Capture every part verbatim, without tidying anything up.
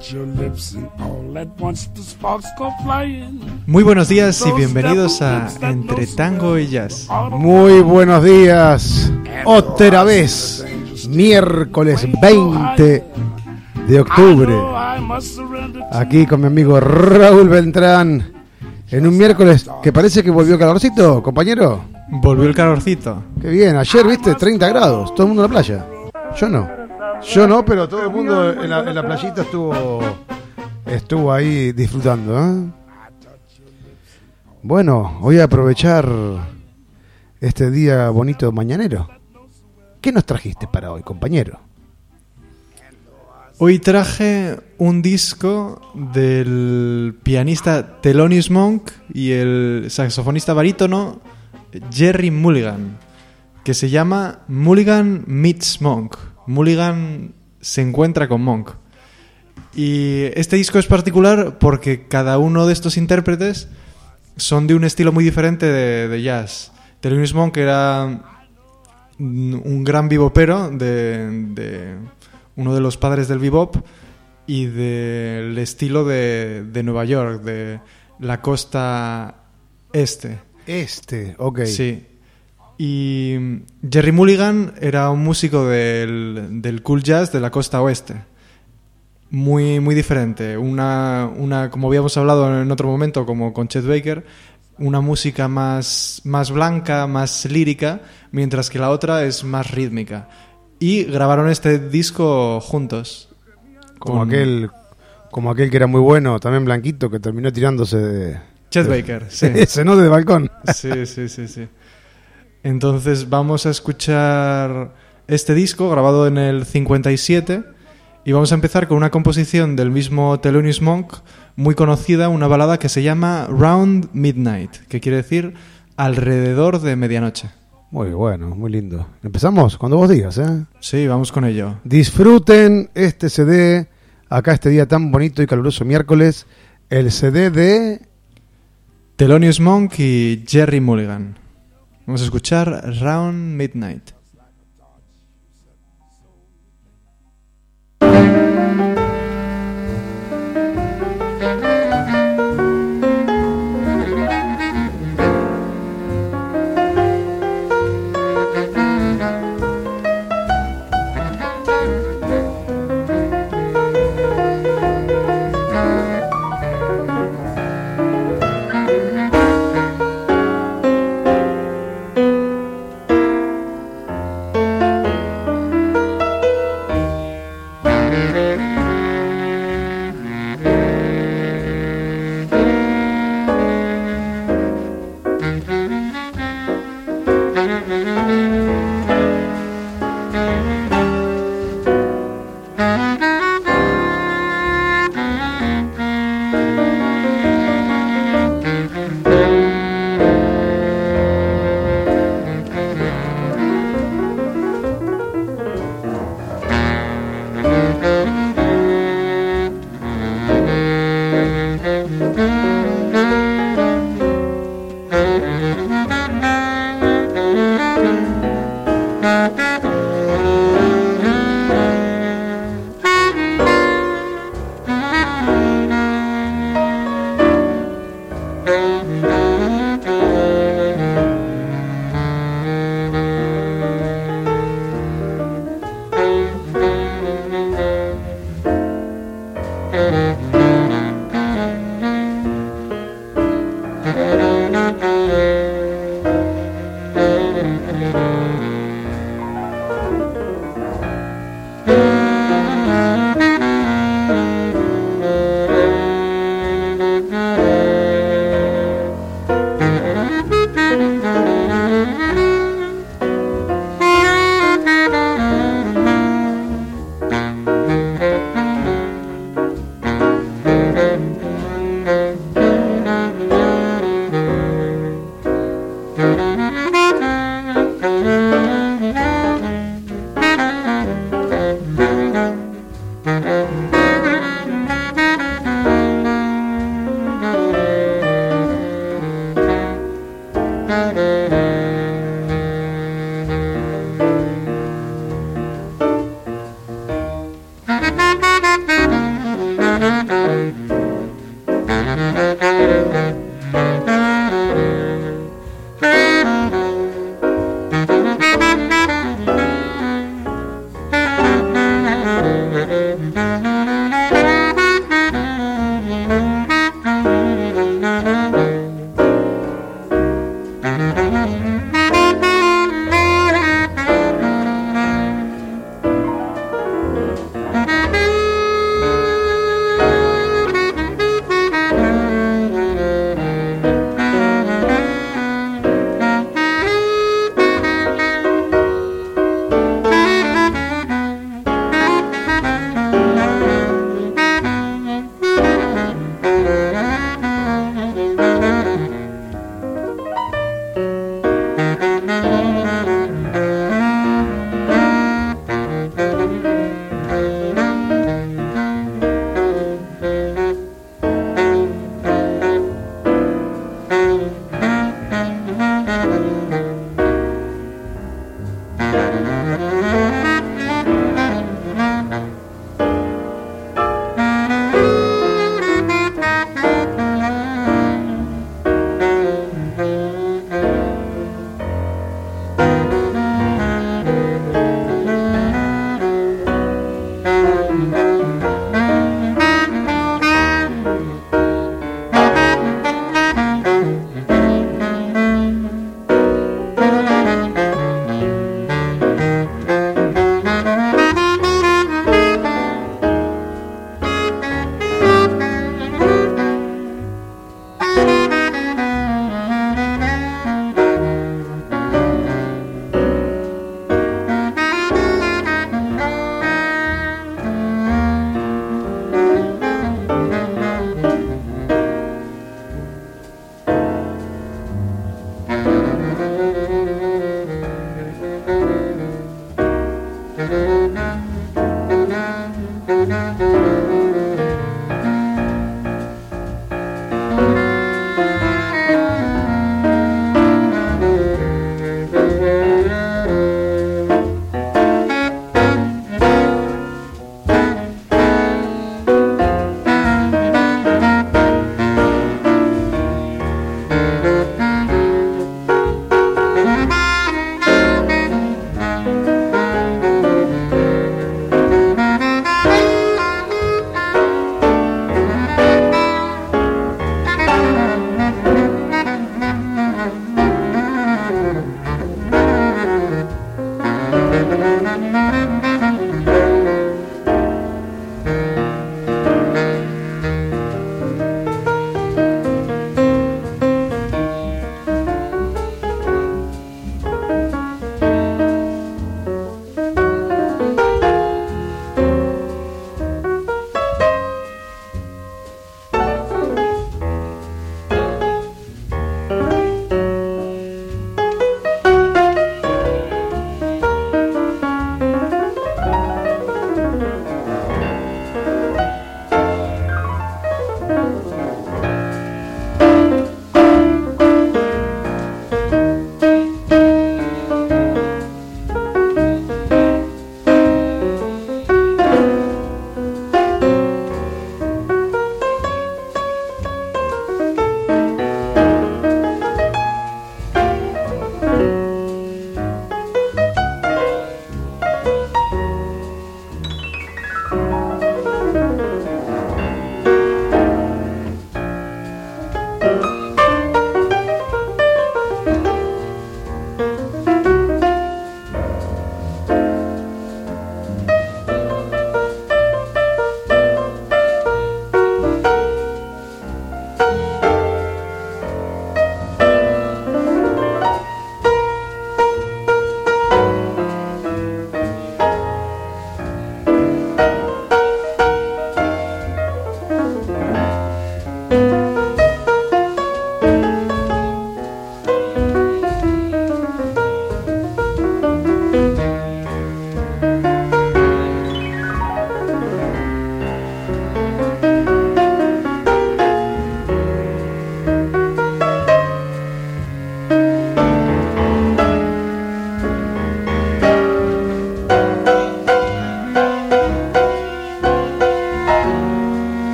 Muy buenos días y bienvenidos a Entre Tango y Jazz. Muy buenos días, otra vez, miércoles veinte de octubre, aquí con mi amigo Raúl Beltrán, en un miércoles que parece que volvió calorcito, compañero. Volvió el calorcito. Qué bien, ayer viste treinta grados, todo el mundo en la playa. Yo no, yo no, pero todo el mundo en la, en la playita estuvo, estuvo ahí disfrutando, ¿eh? Bueno, voy a aprovechar este día bonito mañanero. ¿Qué nos trajiste para hoy, compañero? Hoy traje un disco del pianista Thelonious Monk y el saxofonista barítono Gerry Mulligan, que se llama Mulligan Meets Monk. Mulligan se encuentra con Monk. Y este disco es particular porque cada uno de estos intérpretes son de un estilo muy diferente de, de jazz. Thelonious Monk era un gran bebopero de, de uno de los padres del bebop y del estilo de, de Nueva York, de la costa este. Este, ok. Sí. Y Gerry Mulligan era un músico del, del cool jazz de la costa oeste. Muy, muy diferente. Una, una, como habíamos hablado en otro momento, como con Chet Baker, una música más, más blanca, más lírica, mientras que la otra es más rítmica. Y grabaron este disco juntos. Como con aquel, como aquel que era muy bueno, también blanquito, que terminó tirándose de... Chet de, Baker, sí. Ese, ¿no? De balcón. Sí, sí, sí, sí. Entonces vamos a escuchar este disco grabado en el cincuenta y siete y vamos a empezar con una composición del mismo Thelonious Monk muy conocida, una balada que se llama Round Midnight, que quiere decir alrededor de medianoche. Muy bueno, muy lindo. ¿Empezamos? Cuando vos digas, ¿eh? Sí, vamos con ello. Disfruten este C D, acá este día tan bonito y caluroso miércoles, el C D de... Thelonious Monk y Gerry Mulligan. Vamos a escuchar Round Midnight.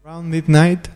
Around Midnight,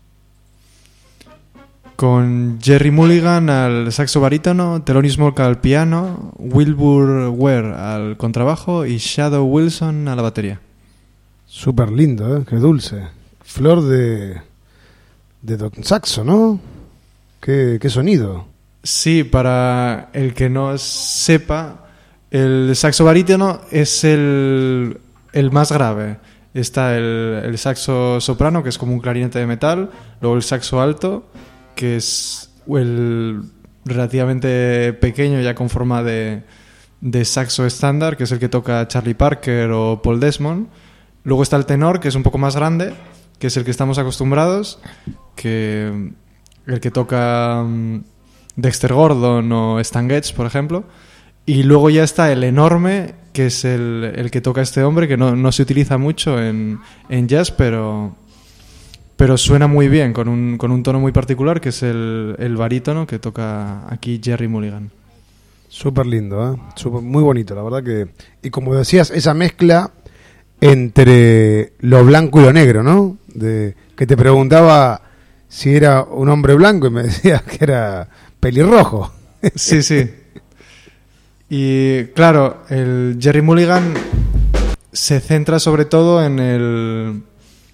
con Jerry Mulligan al saxo barítono, Thelonious Monk al piano, Wilbur Ware al contrabajo y Shadow Wilson a la batería. Súper lindo, ¿eh? Qué dulce. Flor de, de Don Saxo, ¿no? Qué, qué sonido. Sí, para el que no sepa, el saxo barítono es el, el más grave. Está el, el saxo soprano, que es como un clarinete de metal, luego el saxo alto, que es el relativamente pequeño, ya con forma de, de saxo estándar, que es el que toca Charlie Parker o Paul Desmond. Luego está el tenor, que es un poco más grande, que es el que estamos acostumbrados, que el que toca um, Dexter Gordon o Stan Getz, por ejemplo. Y luego ya está el enorme, que es el, el que toca este hombre, que no, no se utiliza mucho en, en jazz, pero, pero suena muy bien, con un, con un tono muy particular, que es el, el barítono que toca aquí Jerry Mulligan. Súper lindo, ¿eh? Súper, muy bonito, la verdad que... Y como decías, esa mezcla entre lo blanco y lo negro, ¿no? De, que te preguntaba si era un hombre blanco y me decías que era pelirrojo. Sí, sí. Y claro, el Jerry Mulligan se centra sobre todo en el,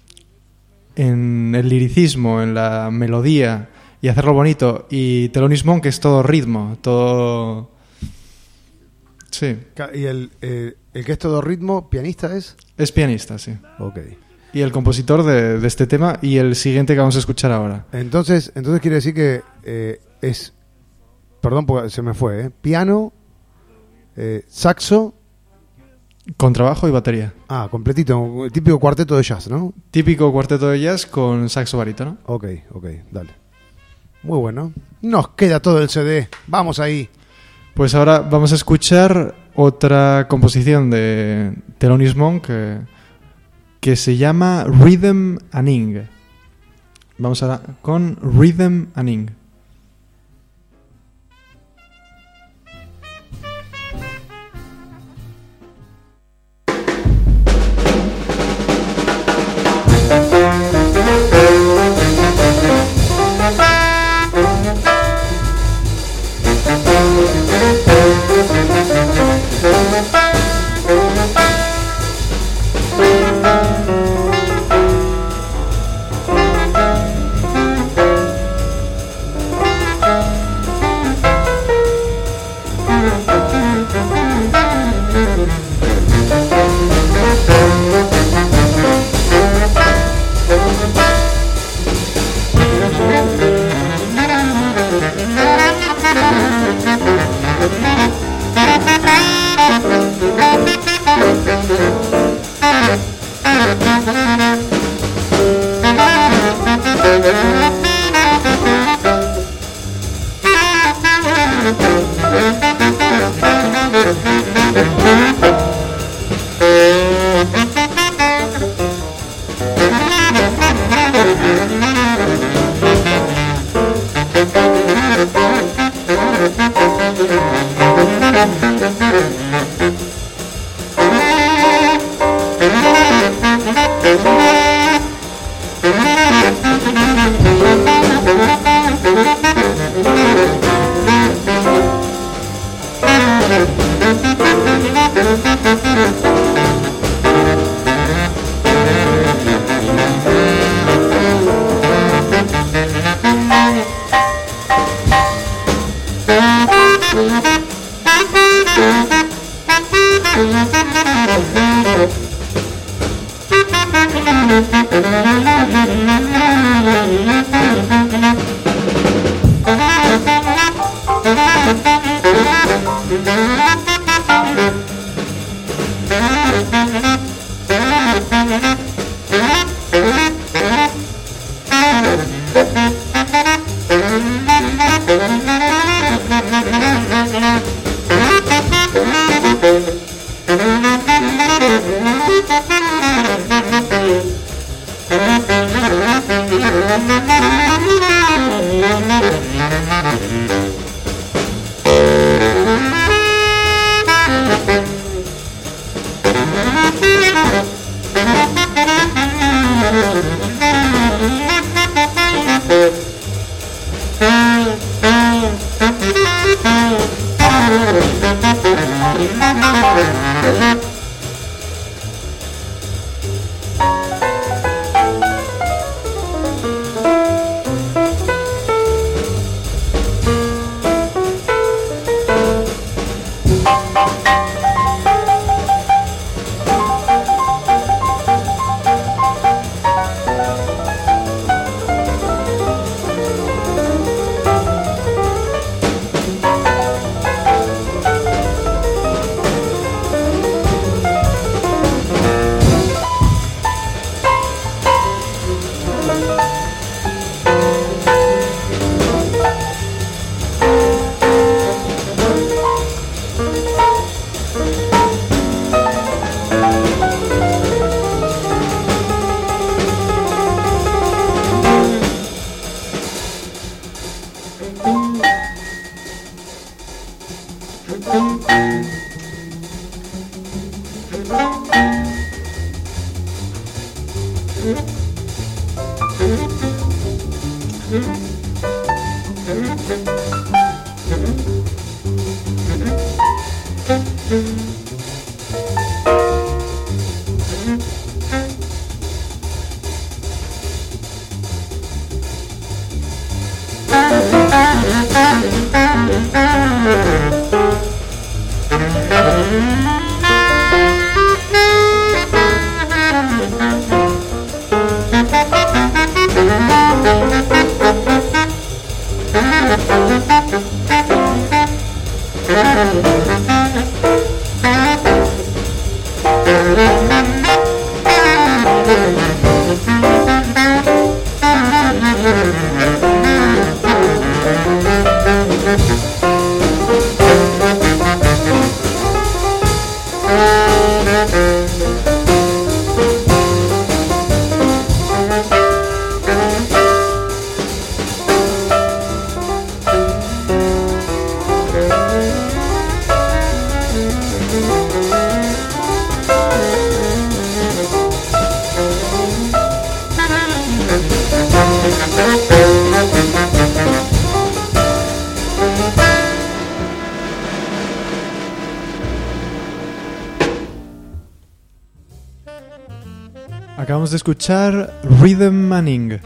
en el liricismo, en la melodía y hacerlo bonito. Y Thelonious Monk es todo ritmo, todo... Sí. ¿Y el, eh, el que es todo ritmo, pianista es? Es pianista, sí. Ok. Y el compositor de, de este tema y el siguiente que vamos a escuchar ahora. Entonces, entonces quiere decir que eh, es... Perdón, porque se me fue, ¿eh? Piano... Eh, saxo, contrabajo y batería. Ah, completito, típico cuarteto de jazz, ¿no? Típico cuarteto de jazz con saxo barítono. Ok, ok, dale. Muy bueno. Nos queda todo el C D. Vamos ahí. Pues ahora vamos a escuchar otra composición de Thelonious Monk que, que se llama Rhythm and Ing. Vamos ahora con Rhythm and Ing. Thank you. Acabamos de escuchar Rhythm Manning.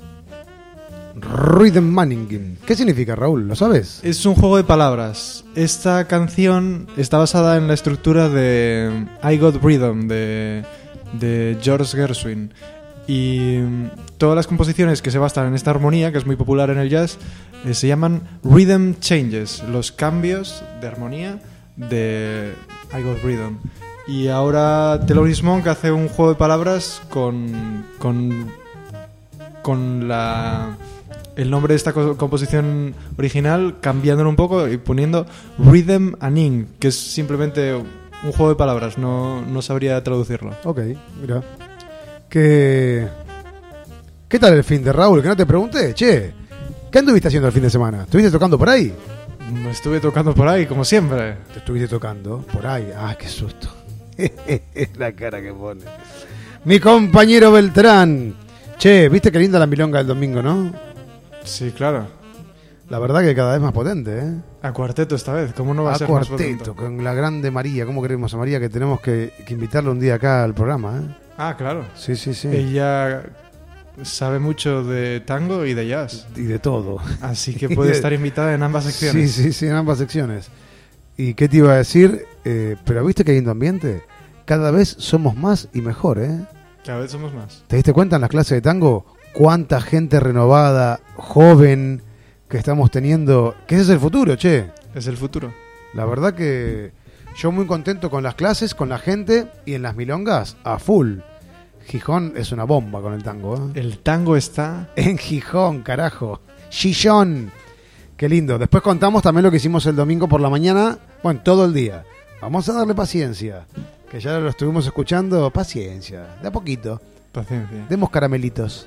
Rhythm Manning. ¿Qué significa, Raúl? ¿Lo sabes? Es un juego de palabras. Esta canción está basada en la estructura de I Got Rhythm de, de George Gershwin. Y todas las composiciones que se basan en esta armonía, que es muy popular en el jazz, eh, se llaman Rhythm Changes, los cambios de armonía de I Got Rhythm. Y ahora Thelonious Monk hace un juego de palabras con con, con la, el nombre de esta co- composición original, cambiándolo un poco y poniendo Rhythm Aning, que es simplemente un juego de palabras, no, no sabría traducirlo. Ok, mira. ¿Qué, ¿Qué tal el fin de Raúl? Que no te pregunté. Che, ¿qué anduviste haciendo el fin de semana? ¿Estuviste tocando por ahí? Me estuve tocando por ahí, como siempre. Te estuviste tocando por ahí. Ah, qué susto. La cara que pone. Mi compañero Beltrán. Che, ¿viste qué linda la milonga del domingo, no? Sí, claro. La verdad que cada vez más potente, ¿eh? A cuarteto esta vez, ¿cómo no va a, a ser más cuarteto, potente? con la grande María. ¿Cómo queremos a María? Que tenemos que, que invitarla un día acá al programa, ¿eh? Ah, claro. Sí, sí, sí. Ella sabe mucho de tango y de jazz. Y de todo. Así que puede estar invitada en ambas secciones. Sí, sí, sí, en ambas secciones. ¿Y qué te iba a decir? Eh, pero ¿viste qué lindo ambiente? Cada vez somos más y mejor, ¿eh? Cada vez somos más. ¿Te diste cuenta en las clases de tango cuánta gente renovada, joven que estamos teniendo? Que ese es el futuro, che. Es el futuro. La verdad que yo muy contento con las clases, con la gente y en las milongas a full. Gijón es una bomba con el tango, ¿eh? El tango está... En Gijón, carajo. Gijón. Qué lindo. Después contamos también lo que hicimos el domingo por la mañana. Bueno, todo el día. Vamos a darle paciencia. Que ya lo estuvimos escuchando. Paciencia. De a poquito. Paciencia. Demos caramelitos.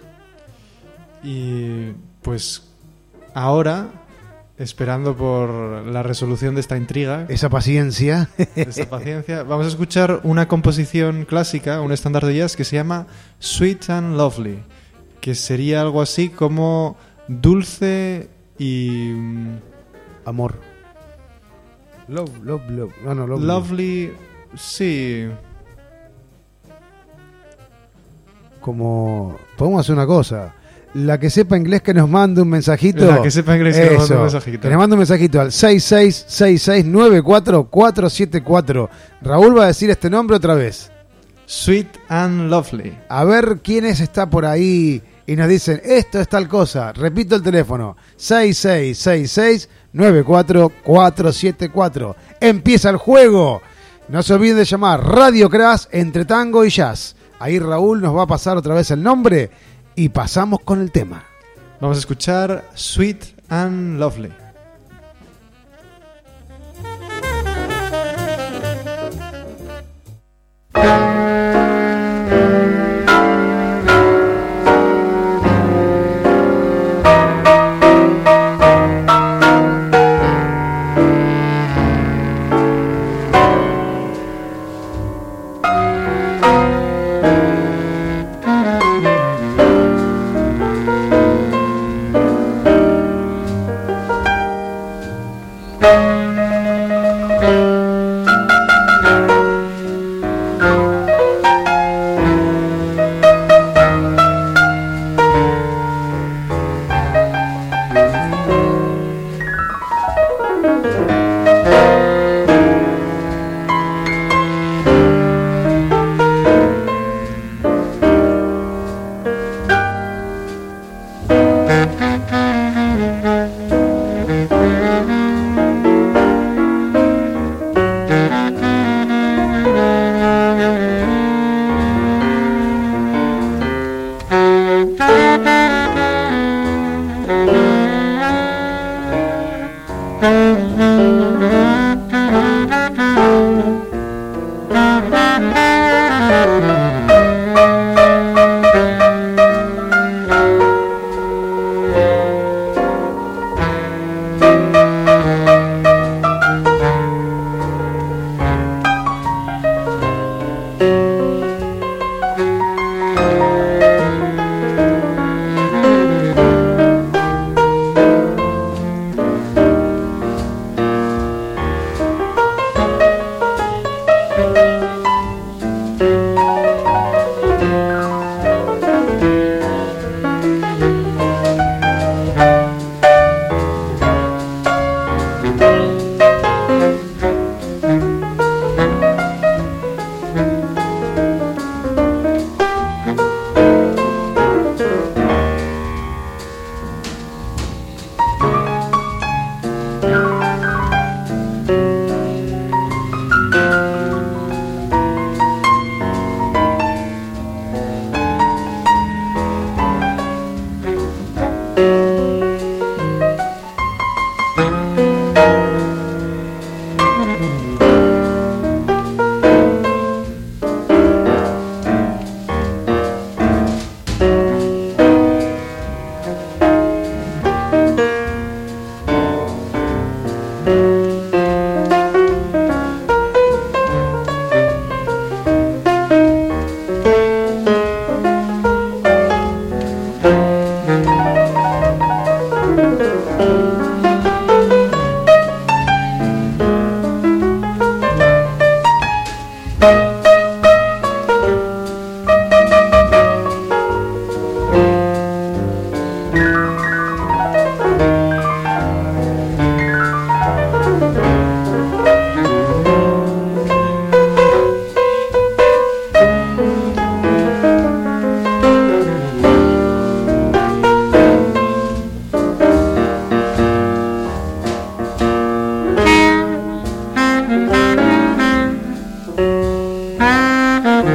Y pues ahora, esperando por la resolución de esta intriga, Esa paciencia. esta paciencia, vamos a escuchar una composición clásica, un estándar de jazz que se llama Sweet and Lovely, que sería algo así como dulce y... Amor. Love, love, love. No, no, lovely. Lovely, sí. Como... Podemos hacer una cosa. La que sepa inglés que nos mande un mensajito. La que sepa inglés que nos mande un Eso. mensajito. Que nos mande un mensajito al seis seis seis seis nueve cuatro cuatro siete cuatro. Raúl va a decir este nombre otra vez. Sweet and Lovely. A ver quiénes está por ahí y nos dicen, esto es tal cosa. Repito el teléfono, seis seis seis seis nueve cuatro cuatro siete cuatro. Empieza el juego. No se olviden de llamar Radio Crash entre tango y jazz. Ahí Raúl nos va a pasar otra vez el nombre y pasamos con el tema. Vamos a escuchar Sweet and Lovely.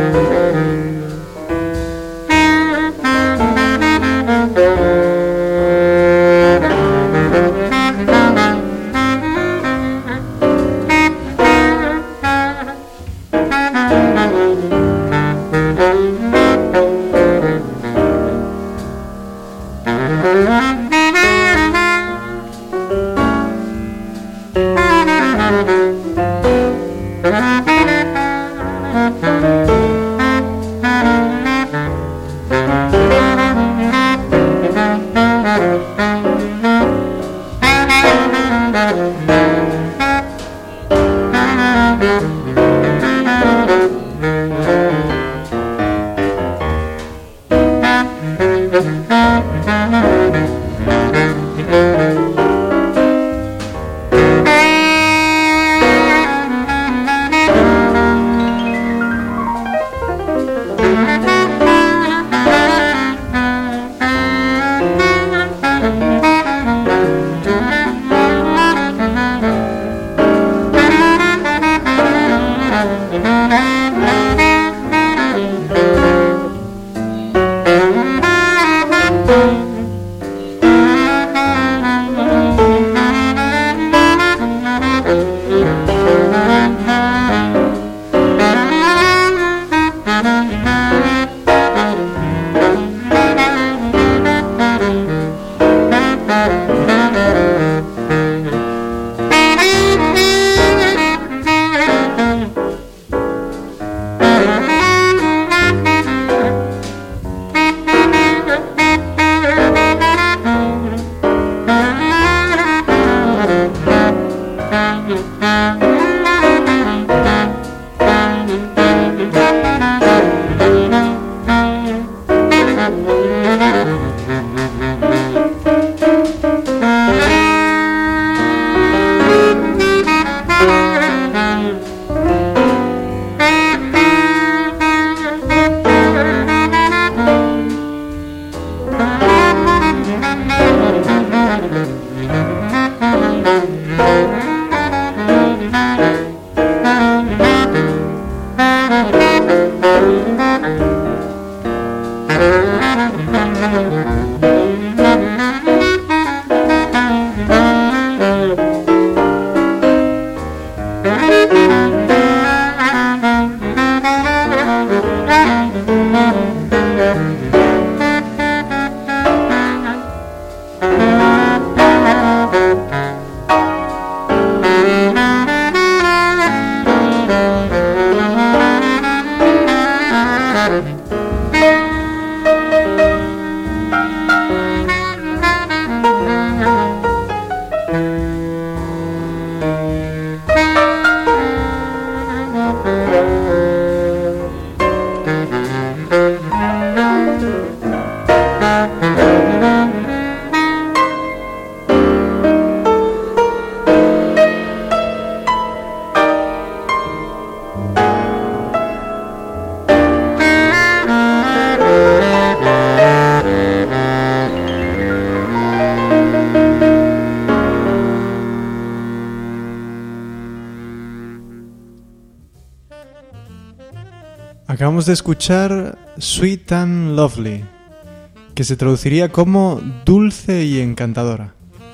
Acabamos de escuchar Sweet and Lovely, que se traduciría como dulce y encantadora.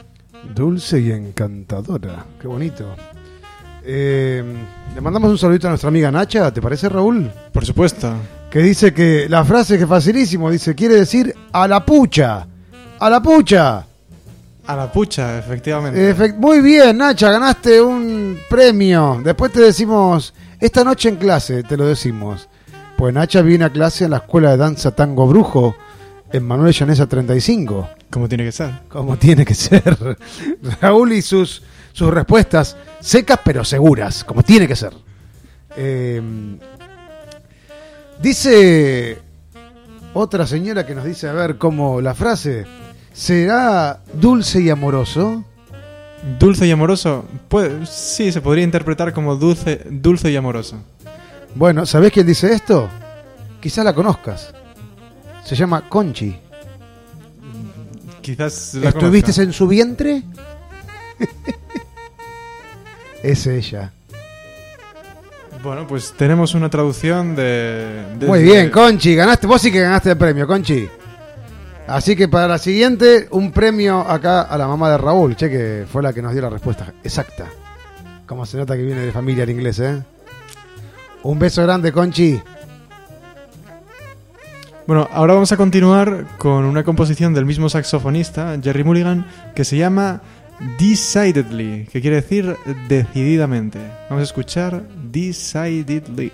Dulce y encantadora, qué bonito. Eh, le mandamos un saludito a nuestra amiga Nacha, ¿te parece, Raúl? Por supuesto. Que dice que la frase que es facilísimo, dice, quiere decir a la pucha, a la pucha. A la pucha, efectivamente. Efect- Muy bien, Nacha, ganaste un premio. Después te decimos, esta noche en clase, te lo decimos. Pues Nacha viene a clase en la Escuela de Danza Tango Brujo, en Manuel Llanesa treinta y cinco. Como tiene que ser. Como tiene que ser. Raúl y sus, sus respuestas secas pero seguras, como tiene que ser. Eh, dice otra señora que nos dice, a ver, cómo la frase, ¿será dulce y amoroso? Dulce y amoroso, pues sí, se podría interpretar como dulce, dulce y amoroso. Bueno, ¿sabés quién dice esto? Quizás la conozcas. Se llama Conchi. Quizás la ¿Estuviste conozca. en su vientre? Es ella. Bueno, pues tenemos una traducción de... de Muy bien, Conchi, ganaste, vos sí que ganaste el premio, Conchi. Así que para la siguiente, un premio acá a la mamá de Raúl, che, que fue la que nos dio la respuesta exacta. Como se nota que viene de familia el inglés, ¿eh? Un beso grande, Conchi. Bueno, ahora vamos a continuar con una composición del mismo saxofonista, Jerry Mulligan, que se llama Decidedly, que quiere decir decididamente. Vamos a escuchar Decidedly.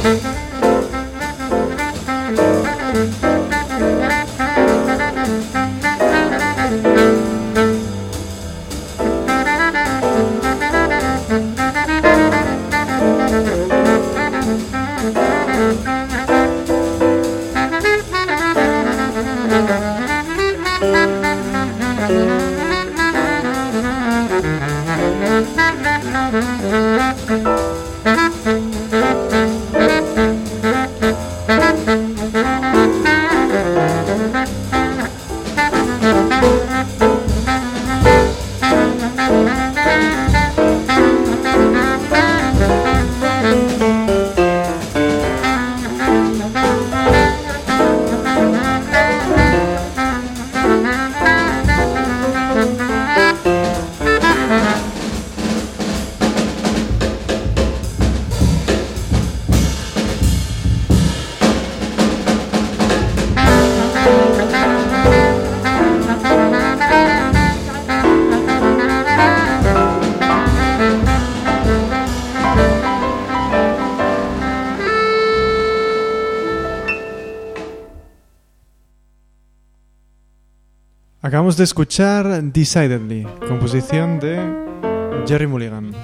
Acabamos de escuchar Decidedly, composición de Gerry Mulligan.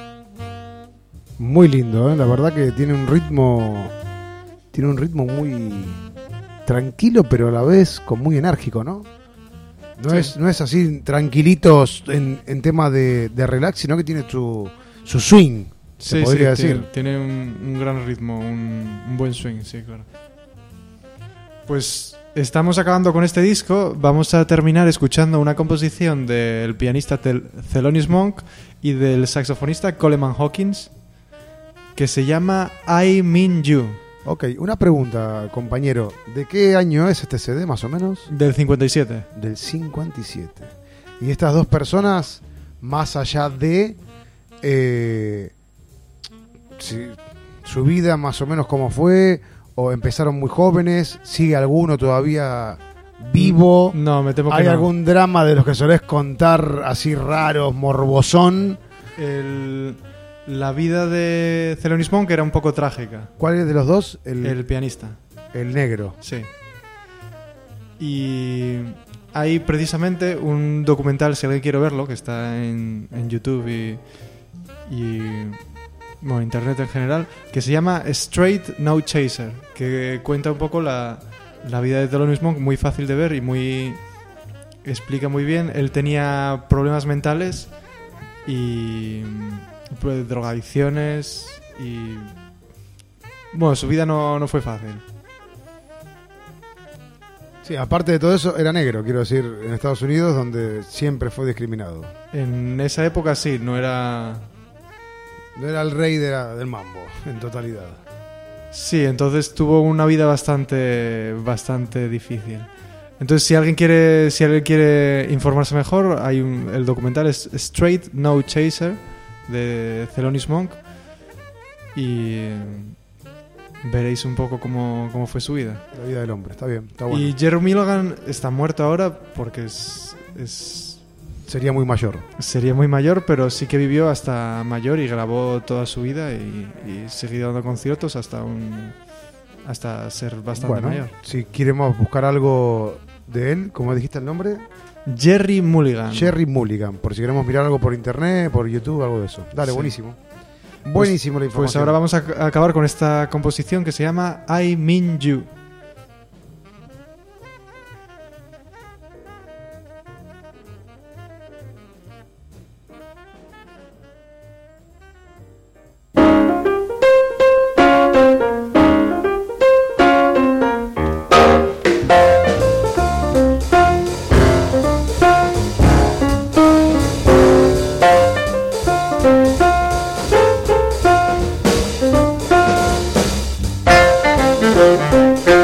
Muy lindo, ¿eh? La verdad que tiene un ritmo, tiene un ritmo muy tranquilo, pero a la vez con muy enérgico, ¿no? No, sí. es, no es así tranquilitos en, en tema de, de relax, sino que tiene su, su swing, se sí, podría sí, decir. Tiene, tiene un, un gran ritmo, un, un buen swing, sí, claro. Pues estamos acabando con este disco. Vamos a terminar escuchando una composición del pianista Tel- Thelonious Monk y del saxofonista Coleman Hawkins, que se llama I Mean You. Ok, una pregunta, compañero. ¿De qué año es este C D, más o menos? Del cincuenta y siete. Del cincuenta y siete. Y estas dos personas, más allá de eh, si, su vida, más o menos cómo fue, o empezaron muy jóvenes, ¿sigue alguno todavía vivo? No, me temo que ¿Hay no. algún drama de los que solés contar así raros, morbosón? El, la vida de Thelonious Monk era un poco trágica. ¿Cuál es de los dos? El, El pianista. el negro. Sí. Y hay precisamente un documental, si alguien quiere verlo, que está en, en YouTube y, y bueno, internet en general, que se llama Straight No Chaser, que cuenta un poco la, la vida de Thelonious Monk, muy fácil de ver y muy explica muy bien. Él tenía problemas mentales y pues, drogadicciones y bueno, su vida no, no fue fácil. Sí, aparte de todo eso, era negro, quiero decir, en Estados Unidos, donde siempre fue discriminado. En esa época sí, no era... No era el rey de la, del mambo, en totalidad. Sí, entonces tuvo una vida bastante bastante difícil. Entonces, si alguien quiere si alguien quiere informarse mejor, hay un, el documental es Straight No Chaser de Thelonious Monk y veréis un poco cómo, cómo fue su vida. La vida del hombre, está bien, está bueno. Y Gerry Mulligan está muerto ahora porque es, es sería muy mayor. Sería muy mayor, pero sí que vivió hasta mayor y grabó toda su vida y, y siguió dando conciertos hasta un hasta ser bastante bueno, mayor. Si queremos buscar algo de él, ¿cómo dijiste el nombre? Gerry Mulligan. Gerry Mulligan, por si queremos mirar algo por internet, por YouTube, algo de eso. Dale, sí. Buenísimo. Buenísimo pues, la información. Pues ahora vamos a acabar con esta composición que se llama I Mean You. Thank you.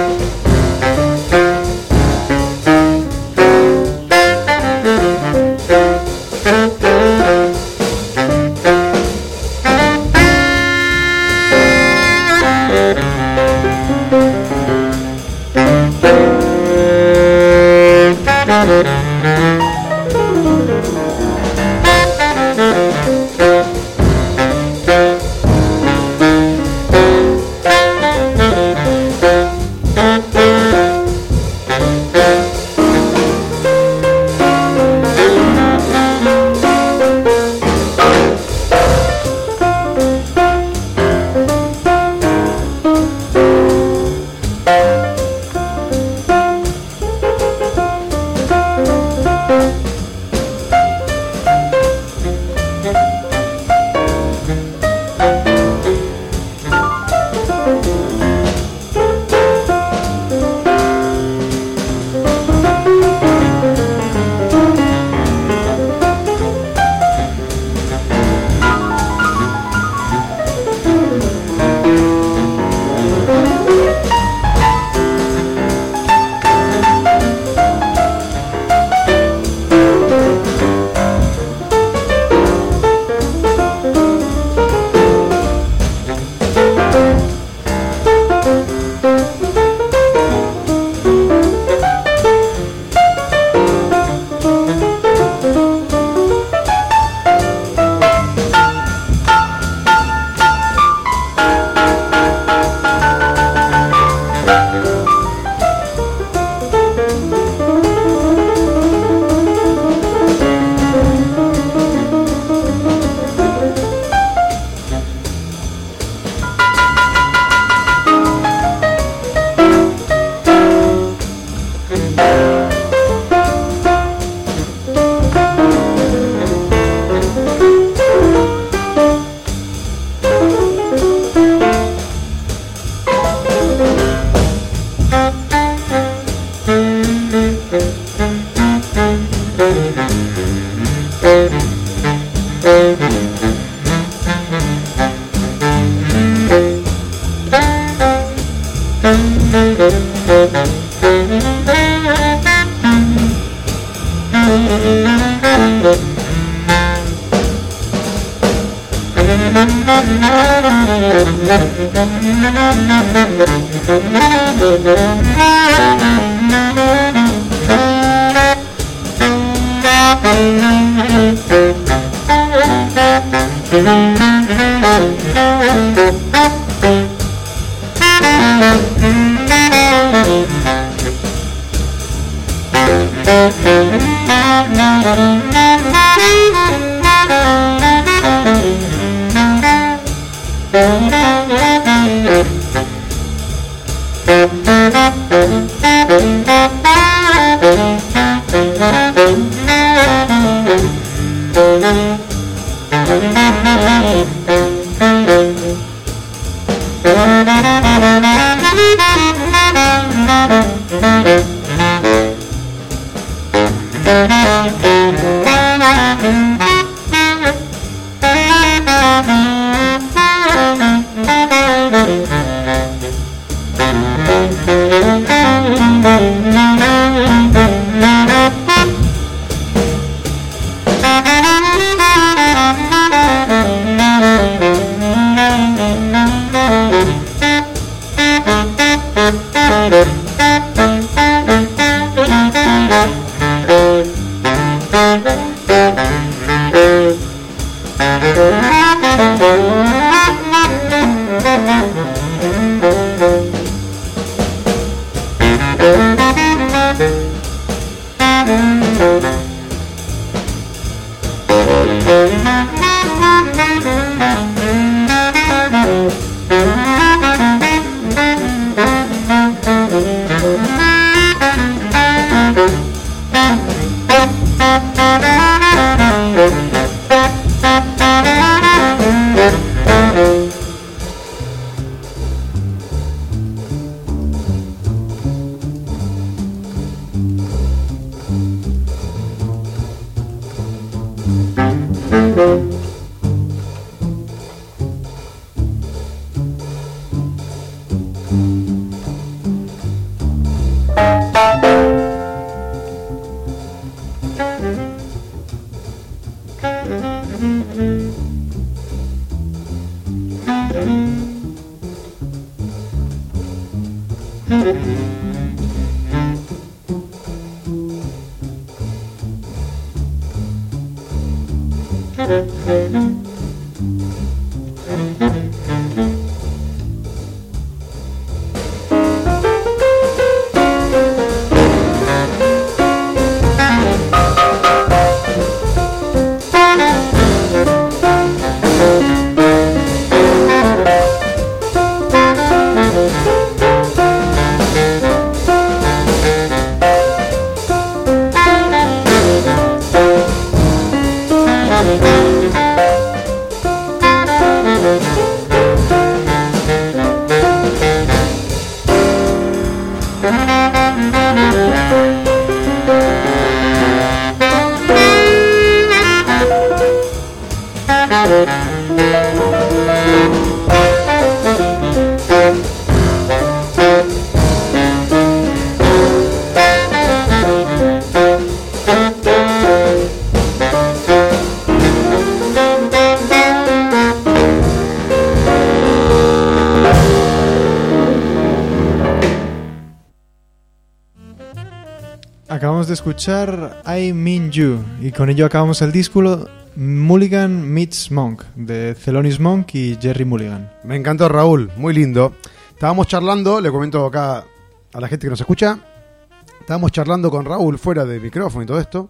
Acabamos de escuchar I Mean You y con ello acabamos el disco Mulligan Meets Monk de Thelonious Monk y Jerry Mulligan. Me encantó, Raúl, muy lindo. Estábamos charlando, le comento acá a la gente que nos escucha, estábamos charlando con Raúl fuera de micrófono y todo esto,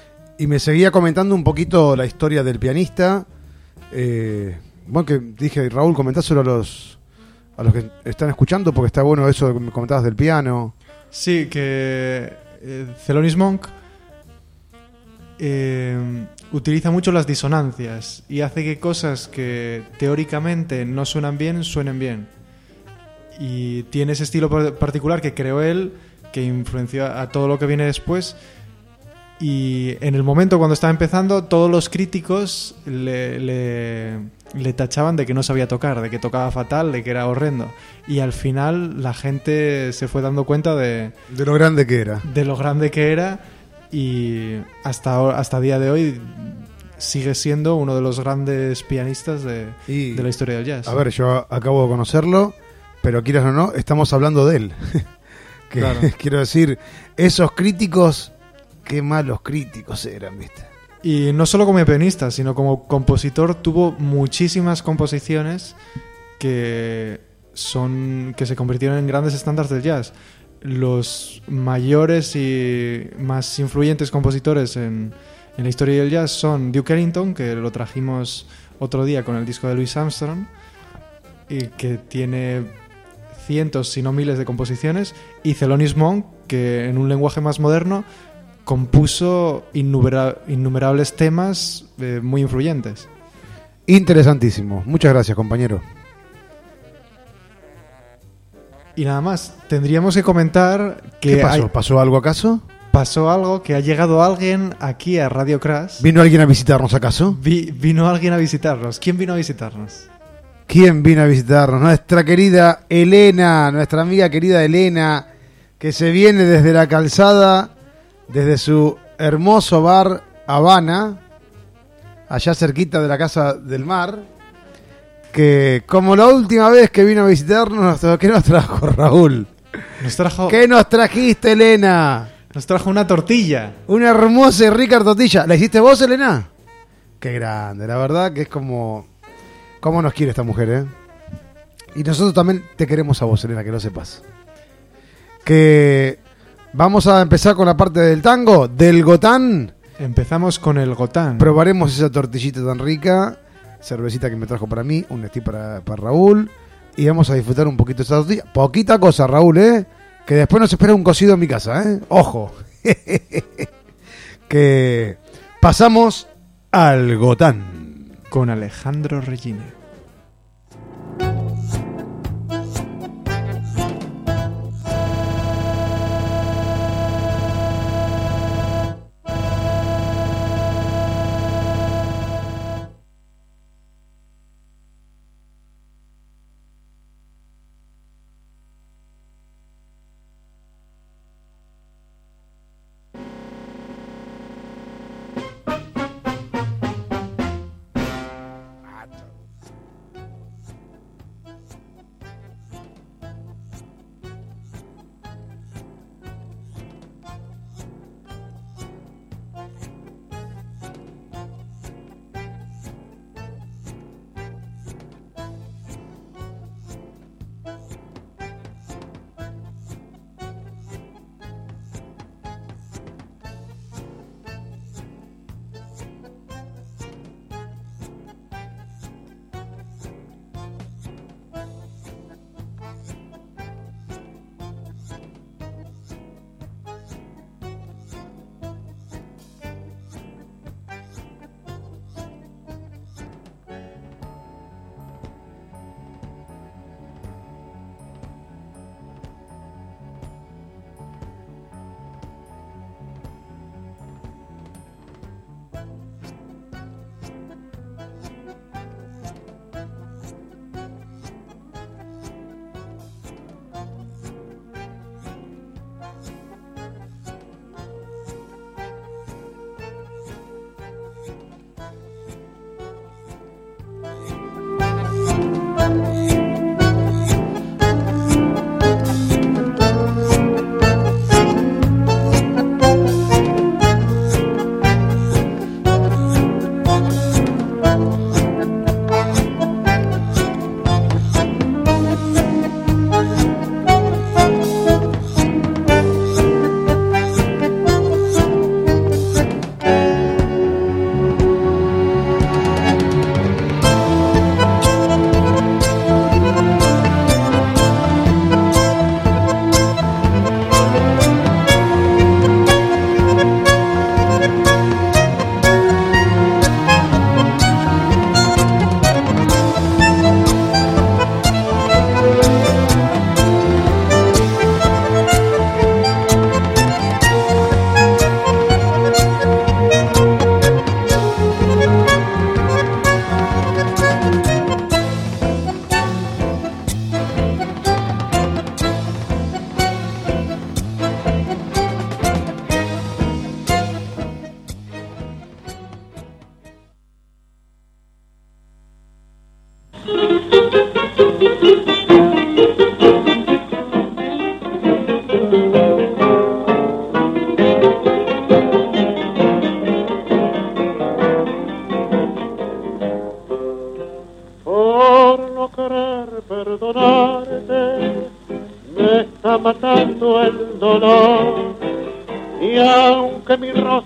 y me seguía comentando un poquito la historia del pianista. Eh, bueno, que dije, Raúl, comentáselo a los, a los que están escuchando, porque está bueno eso que me comentabas del piano. Sí, que eh, Thelonious Monk eh, utiliza mucho las disonancias y hace que cosas que teóricamente no suenan bien, suenen bien. Y tiene ese estilo particular que creó él, que influenció a todo lo que viene después, Y en el momento cuando estaba empezando, todos los críticos le, le, le tachaban de que no sabía tocar, de que tocaba fatal, de que era horrendo. Y al final la gente se fue dando cuenta de... De lo grande que era. De lo grande que era, y hasta, hasta día de hoy sigue siendo uno de los grandes pianistas de, Y, de la historia del jazz. A ver, yo acabo de conocerlo, pero quieras o no, estamos hablando de él. que, Claro. Quiero decir, esos críticos, qué malos críticos eran, ¿viste? Y no solo como pianista, sino como compositor, tuvo muchísimas composiciones que son que se convirtieron en grandes estándares del jazz. Los mayores y más influyentes compositores en, en la historia del jazz son Duke Ellington, que lo trajimos otro día con el disco de Louis Armstrong, y que tiene cientos, si no miles de composiciones, y Thelonious Monk, que en un lenguaje más moderno compuso innumera- innumerables temas eh, muy influyentes. Interesantísimo. Muchas gracias, compañero. Y nada más, tendríamos que comentar que ¿Qué pasó? hay- ¿Pasó algo acaso? pasó algo, que ha llegado alguien aquí a Radio Crash. ¿Vino alguien a visitarnos acaso? Vi- vino alguien a visitarnos. ¿Quién vino a visitarnos? ¿Quién vino a visitarnos? Nuestra querida Elena, nuestra amiga querida Elena, que se viene desde la calzada, desde su hermoso bar Habana, allá cerquita de la Casa del Mar, que como la última vez que vino a visitarnos, ¿qué nos trajo, Raúl? Nos trajo, ¿Qué nos trajiste, Elena? nos trajo una tortilla. Una hermosa y rica tortilla. ¿La hiciste vos, Elena? Qué grande, la verdad que es como... ¿Cómo nos quiere esta mujer, eh? Y nosotros también te queremos a vos, Elena, que lo sepas. Que vamos a empezar con la parte del tango, del gotán. Empezamos con el gotán. Probaremos esa tortillita tan rica, cervecita que me trajo para mí, un estí para, para Raúl, y vamos a disfrutar un poquito de esa tortilla. Poquita cosa, Raúl, ¿eh? Que después nos espera un cocido en mi casa, ¿eh? Ojo. Que pasamos al gotán. Con Alejandro Regine.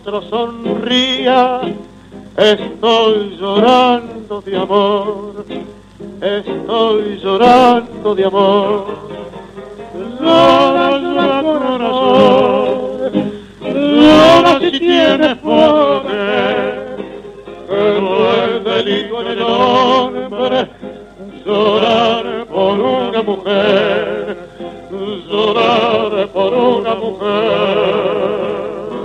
otro sonría. Estoy llorando de amor, estoy llorando de amor. Llora, llora corazón, llora si tienes por qué, que no es delito en el hombre llorar por una mujer, llorar por una mujer.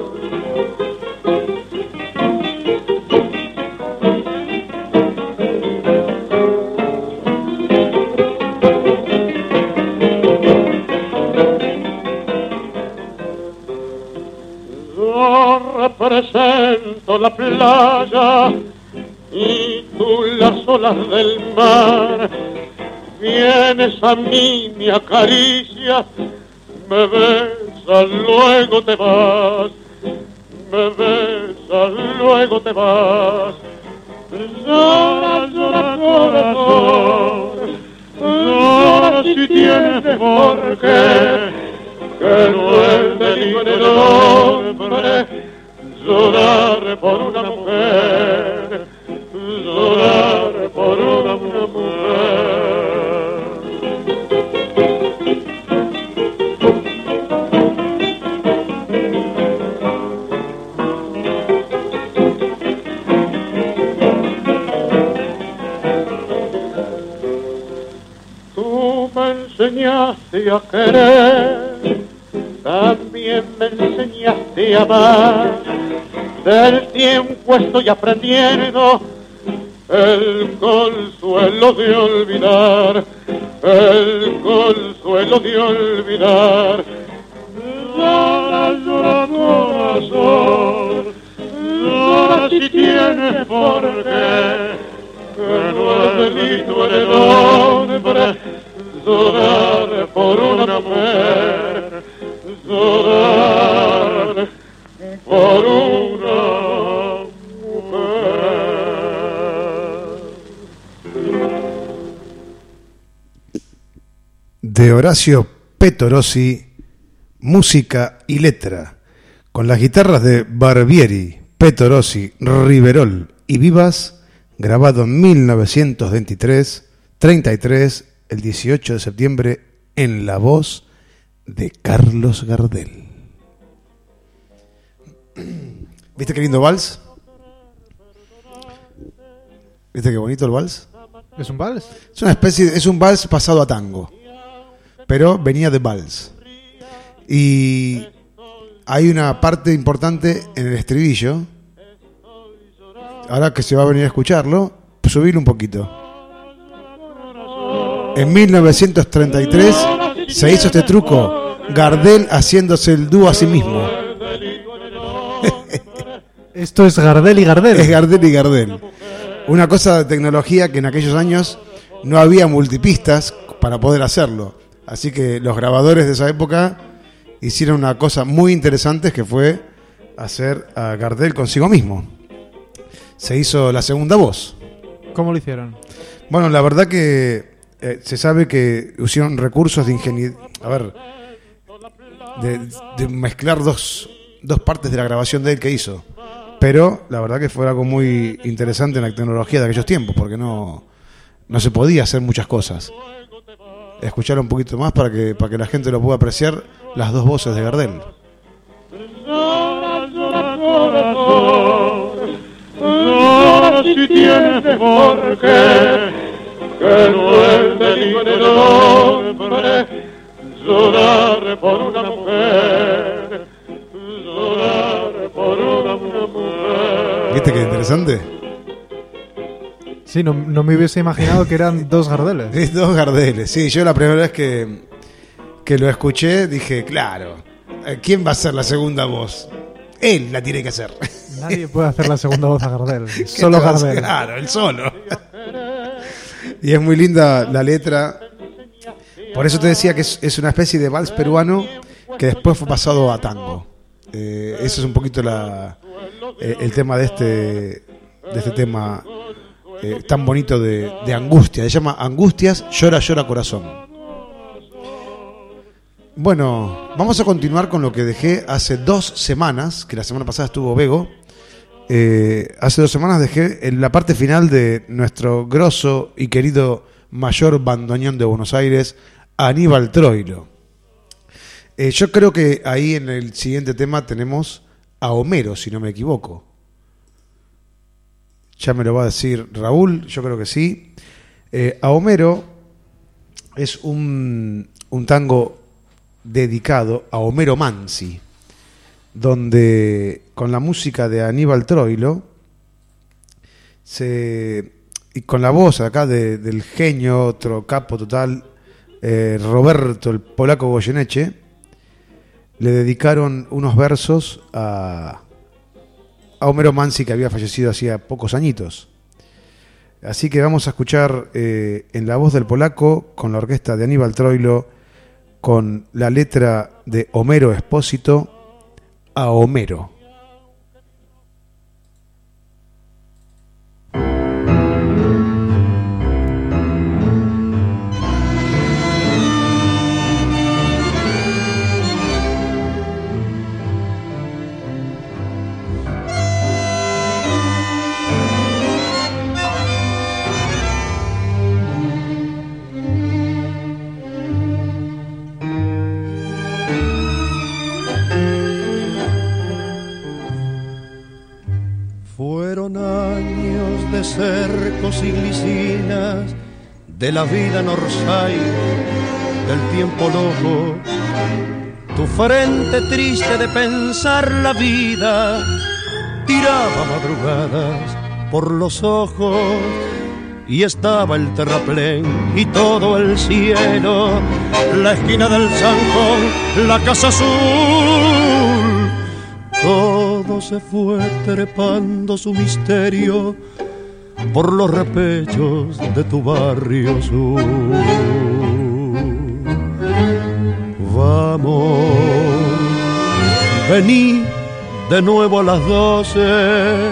Represento la playa y tú las olas del mar. Vienes a mí, me acaricias, me besas, luego te vas. Me besas, luego te vas. Llora, llora corazón, llora si tienes por qué, que no es delito en el hombre llorar por una mujer, llorar por una mujer. Tú me enseñaste a querer, también me enseñaste a amar. Del tiempo estoy aprendiendo el consuelo de olvidar, el consuelo de olvidar. Llora, llora corazón, llora si tienes por qué, que no es delito en el hombre llorar por una mujer, llorar por una mujer. De Horacio Petorossi, música y letra, con las guitarras de Barbieri, Petorossi, Riverol y Vivas, grabado en mil novecientos veintitrés, treinta y tres, el dieciocho de septiembre, en la voz de Carlos Gardel. ¿Viste qué lindo vals? ¿Viste qué bonito el vals? ¿Es un vals? Es una especie, de, es un vals pasado a tango, pero venía de vals. Y hay una parte importante en el estribillo. Ahora que se va a venir a escucharlo, subirlo un poquito. En mil novecientos treinta y tres se hizo este truco, Gardel haciéndose el dúo a sí mismo. Esto es Gardel y Gardel. Es Gardel y Gardel. Una cosa de tecnología que en aquellos años no había multipistas para poder hacerlo. Así que los grabadores de esa época hicieron una cosa muy interesante, que fue hacer a Gardel consigo mismo. Se hizo la segunda voz. ¿Cómo lo hicieron? Bueno, la verdad que eh, se sabe que usaron recursos de ingeniería. A ver, de, de mezclar dos, dos partes de la grabación de él que hizo. Pero la verdad que fue algo muy interesante en la tecnología de aquellos tiempos, porque no, no se podía hacer muchas cosas. Escuchar un poquito más para que, para que la gente lo pueda apreciar, las dos voces de Gardel. Llora, llora corazón, llora si tienes por qué, que no es delito en el hombre llorar por una mujer, llorar por una mujer. ¿Viste qué interesante? Sí, no, no me hubiese imaginado que eran dos Gardeles. Es dos Gardeles, sí. Yo la primera vez que, que lo escuché dije, claro, ¿quién va a ser la segunda voz? Él la tiene que hacer. Nadie puede hacer la segunda voz a Gardel. Solo Gardel. Claro, él solo. Y es muy linda la letra. Por eso te decía que es, es una especie de vals peruano que después fue pasado a tango. Eh, eso es un poquito la, eh, el tema de este, de este tema eh, tan bonito de, de angustia. Se llama Angustias, llora, llora corazón. Bueno, vamos a continuar con lo que dejé hace dos semanas, que la semana pasada estuvo Bego. Eh, hace dos semanas dejé en la parte final de nuestro grosso y querido mayor bandoneón de Buenos Aires, Aníbal Troilo. Eh, yo creo que ahí en el siguiente tema tenemos a Homero, si no me equivoco. Ya me lo va a decir Raúl, yo creo que sí. Eh, a Homero es un, un tango dedicado a Homero Mansi, donde con la música de Aníbal Troilo se, y con la voz acá de, del genio, otro capo total, eh, Roberto el Polaco Goyeneche, le dedicaron unos versos a, a Homero Mansi, que había fallecido hacía pocos añitos. Así que vamos a escuchar eh, en la voz del Polaco, con la orquesta de Aníbal Troilo, con la letra de Homero Espósito, a Homero. Cercos y glicinas de la vida en Orsay, del tiempo loco, tu frente triste de pensar la vida tiraba madrugadas por los ojos, y estaba el terraplén y todo el cielo, la esquina del Zanjón, la casa azul. Todo se fue trepando su misterio por los repechos de tu barrio sur. Vamos, vení de nuevo a las doce.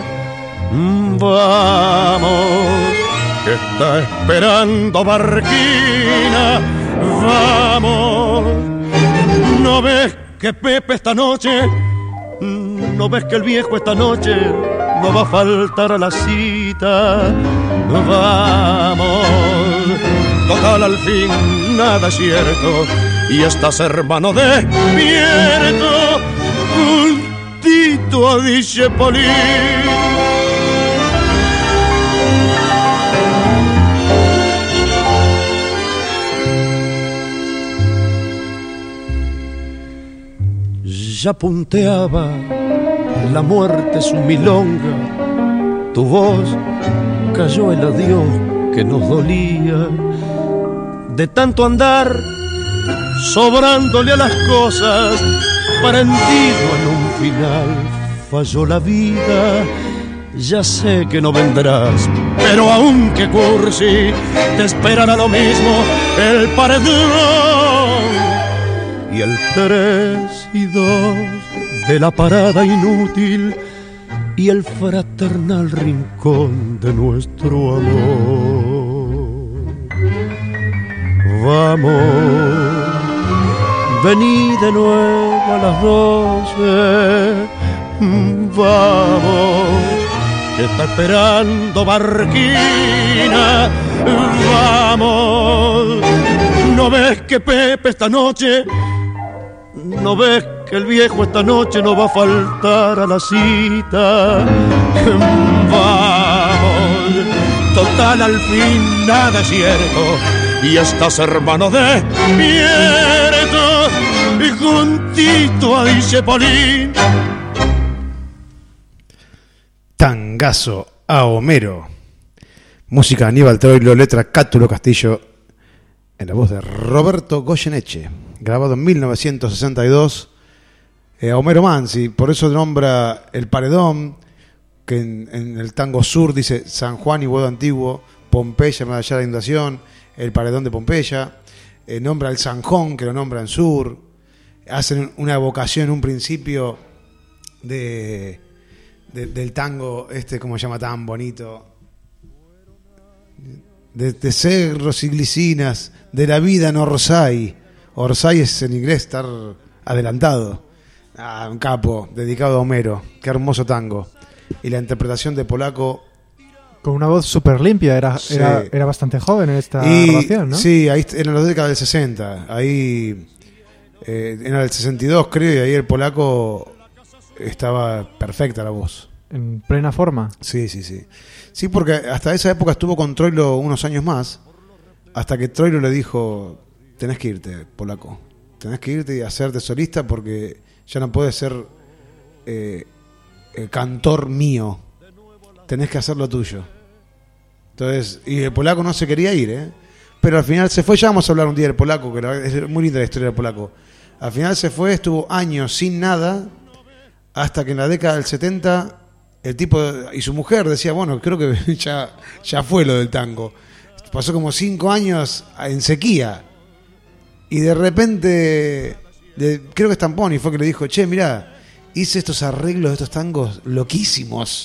Vamos, que está esperando Barquina. Vamos, ¿no ves que Pepe esta noche? ¿No ves que el viejo esta noche no va a faltar a la cita? Vamos, total al fin nada es cierto, y estás hermano despierto, juntito a Discepolín. Ya punteaba la muerte su milonga, tu voz cayó el adiós que nos dolía, de tanto andar sobrándole a las cosas, prendido en un final falló la vida. Ya sé que no vendrás, pero aunque cursi, te esperará lo mismo el paredón y el tres y dos de la parada inútil y el fraternal rincón de nuestro amor. Vamos, vení de nuevo a las doce. Vamos, que está esperando Barquina. Vamos, ¿no ves que Pepe esta noche? ¿No ves que el viejo esta noche no va a faltar a la cita? Vamos, total al fin nada es cierto, y estás hermano despierto y juntito a Discepolín. Tangazo a Homero. Música Aníbal Troilo, letra Cátulo Castillo, en la voz de Roberto Goyeneche, grabado en mil novecientos sesenta y dos. Eh, a Homero Mansi, por eso nombra el paredón, que en, en el tango sur dice San Juan y Boedo Antiguo, Pompeya, más allá de la inundación, el paredón de Pompeya. Eh, nombra el Zanjón, que lo nombra en sur. Hacen una evocación en un principio de, de, del tango, este, como se llama, tan bonito, de, de cerros y glicinas de la vida en Orsay, Orsay es en inglés estar adelantado. Ah, un capo, dedicado a Homero. Qué hermoso tango. Y la interpretación de Polaco. Con una voz súper limpia, era, Sí. era, era bastante joven en esta Y, grabación, ¿no? Sí, ahí en la década del sesenta. Ahí eh, en el sesenta y dos, creo, y ahí el Polaco estaba perfecta la voz. En plena forma. Sí, sí, sí. Sí, porque hasta esa época estuvo con Troilo unos años más. Hasta que Troilo le dijo: tenés que irte, Polaco. Tenés que irte y hacerte solista porque ya no puedes ser eh, el cantor mío. Tenés que hacer lo tuyo. Entonces, y el Polaco no se quería ir, ¿eh? Pero al final se fue. Ya vamos a hablar un día del Polaco, que es muy linda la historia del Polaco. Al final se fue, estuvo años sin nada, hasta que en la década del setenta el tipo y su mujer decía, bueno, creo que ya, ya fue lo del tango. Pasó como cinco años en sequía. Y de repente, de, creo que Stamponi fue que le dijo, che, mirá, hice estos arreglos de estos tangos loquísimos.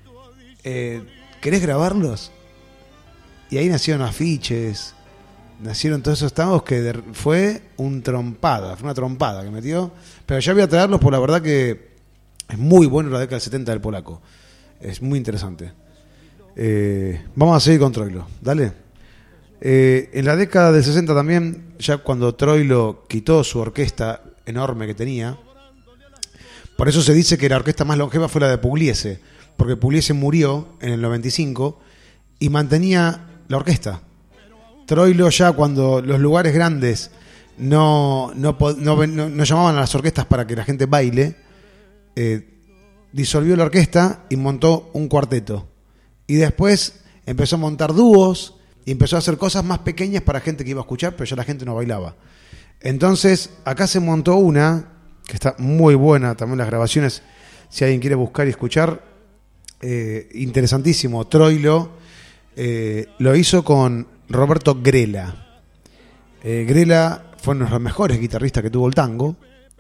Eh, ¿Querés grabarlos? Y ahí nacieron afiches, nacieron todos esos tangos que de, fue un trompada, fue una trompada que metió. Pero ya voy a traerlos por la verdad que es muy bueno la década del setenta del Polaco. Es muy interesante. Eh, vamos a seguir con Troilo, dale. Eh, en la década del sesenta también, ya cuando Troilo quitó su orquesta enorme que tenía, por eso se dice que la orquesta más longeva fue la de Pugliese, porque Pugliese murió en el noventa y cinco y mantenía la orquesta. Troilo ya cuando los lugares grandes no, no, no, no, no llamaban a las orquestas para que la gente baile, eh, disolvió la orquesta y montó un cuarteto. Y después empezó a montar dúos y empezó a hacer cosas más pequeñas para gente que iba a escuchar, pero ya la gente no bailaba. Entonces acá se montó una que está muy buena, también las grabaciones, si alguien quiere buscar y escuchar, eh, interesantísimo. Troilo eh, lo hizo con Roberto Grela. eh, Grela fue uno de los mejores guitarristas que tuvo el tango,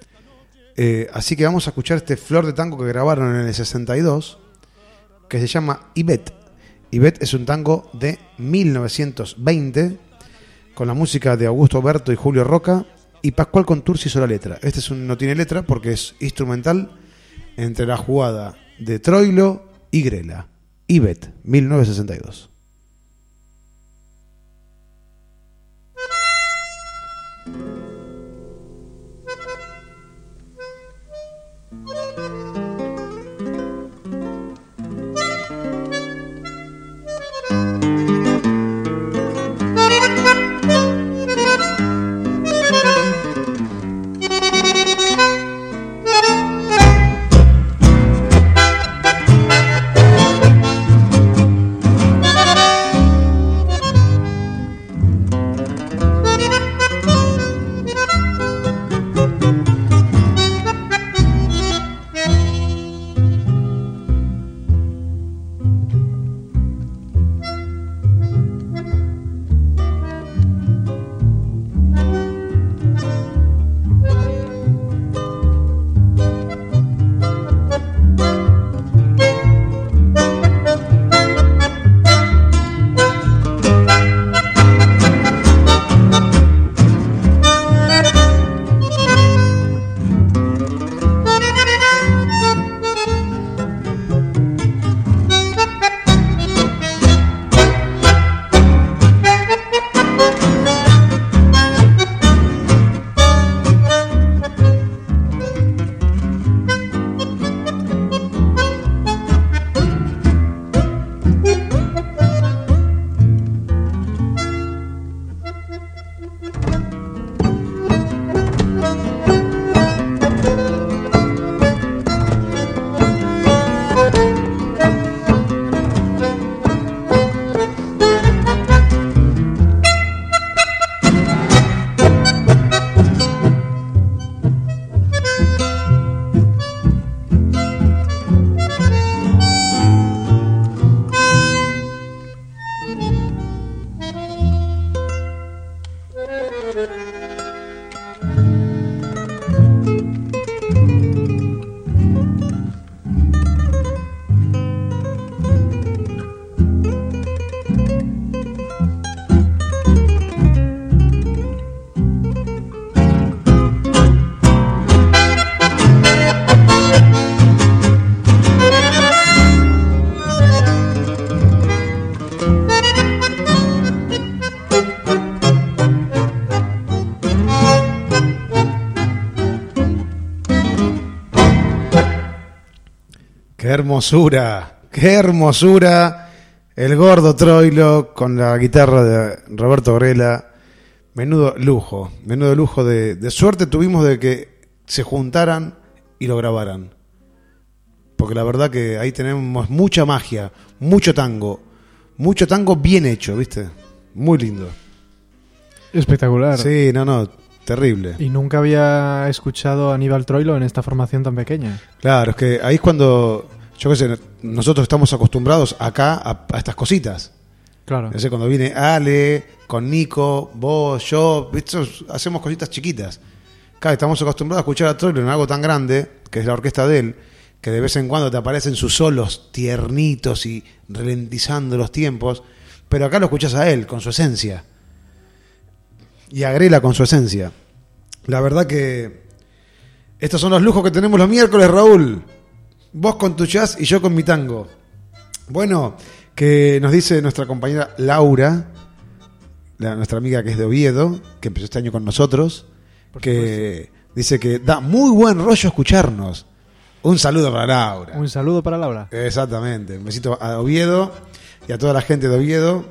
eh, así que vamos a escuchar este Flor de Tango que grabaron en el sesenta y dos, que se llama Ivette. Ivette es un tango de mil novecientos veinte con la música de Augusto Berto y Julio Roca, y Pascual Contursi hizo la letra. Este es un, no tiene letra porque es instrumental entre la jugada de Troilo y Grela. Ivette, mil novecientos sesenta y dos. Thank you. hermosura, qué hermosura. El gordo Troilo con la guitarra de Roberto Varela. Menudo lujo, menudo lujo de, de suerte tuvimos de que se juntaran y lo grabaran. Porque la verdad que ahí tenemos mucha magia, mucho tango, mucho tango bien hecho, ¿viste? Muy lindo. Espectacular. Sí, no, no, terrible. Y nunca había escuchado a Aníbal Troilo en esta formación tan pequeña. Claro, es que ahí es cuando, yo qué sé, nosotros estamos acostumbrados acá a, a estas cositas. Claro. No sé, cuando viene Ale, con Nico, vos, yo, ¿viste? Hacemos cositas chiquitas. Claro, estamos acostumbrados a escuchar a Troilo en algo tan grande, que es la orquesta de él, que de vez en cuando te aparecen sus solos tiernitos y ralentizando los tiempos, pero acá lo escuchás a él, con su esencia. Y a Grela con su esencia. La verdad que estos son los lujos que tenemos los miércoles, Raúl. Vos con tu jazz y yo con mi tango. Bueno, que nos dice nuestra compañera Laura, la, nuestra amiga que es de Oviedo, que empezó este año con nosotros, Por que supuesto. Dice que da muy buen rollo escucharnos. Un saludo para Laura. Un saludo para Laura. Exactamente. Un besito a Oviedo y a toda la gente de Oviedo.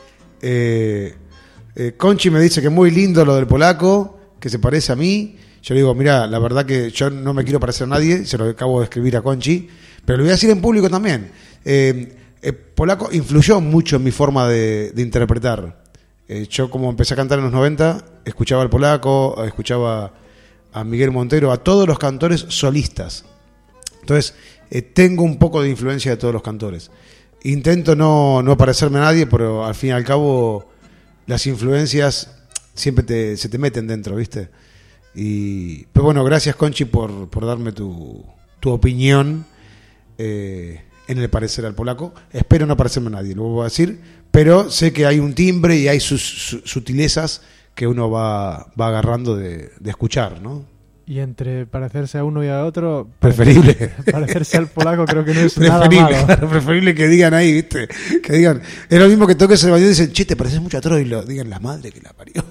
Eh, eh, Conchi me dice que muy lindo lo del polaco, que se parece a mí. Yo le digo, mira, la verdad que yo no me quiero parecer a nadie, se lo acabo de escribir a Conchi, pero lo voy a decir en público también. Eh, eh, polaco influyó mucho en mi forma de, de interpretar. Eh, yo como empecé a cantar en los noventa, escuchaba al polaco, escuchaba a Miguel Montero, a todos los cantores solistas. Entonces, eh, tengo un poco de influencia de todos los cantores. Intento no, no parecerme a nadie, pero al fin y al cabo las influencias siempre te, se te meten dentro, ¿viste? Y, pero bueno, gracias Conchi por, por darme tu, tu opinión eh, en el parecer al polaco. Espero no parecerme a nadie, lo voy a decir, pero sé que hay un timbre y hay sus, sus sutilezas que uno va, va agarrando de, de escuchar, ¿no? Y entre parecerse a uno y a otro, preferible parecerse, parecerse al polaco creo que no es preferible, nada malo. claro, preferible que digan ahí, ¿viste? Que digan, es lo mismo que toques el baño y dicen, che, te pareces mucho a Troilo. Digan, la madre que la parió.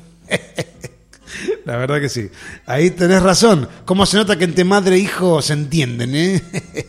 La verdad que sí. Ahí tenés razón. Cómo se nota que entre madre e hijo se entienden, ¿eh?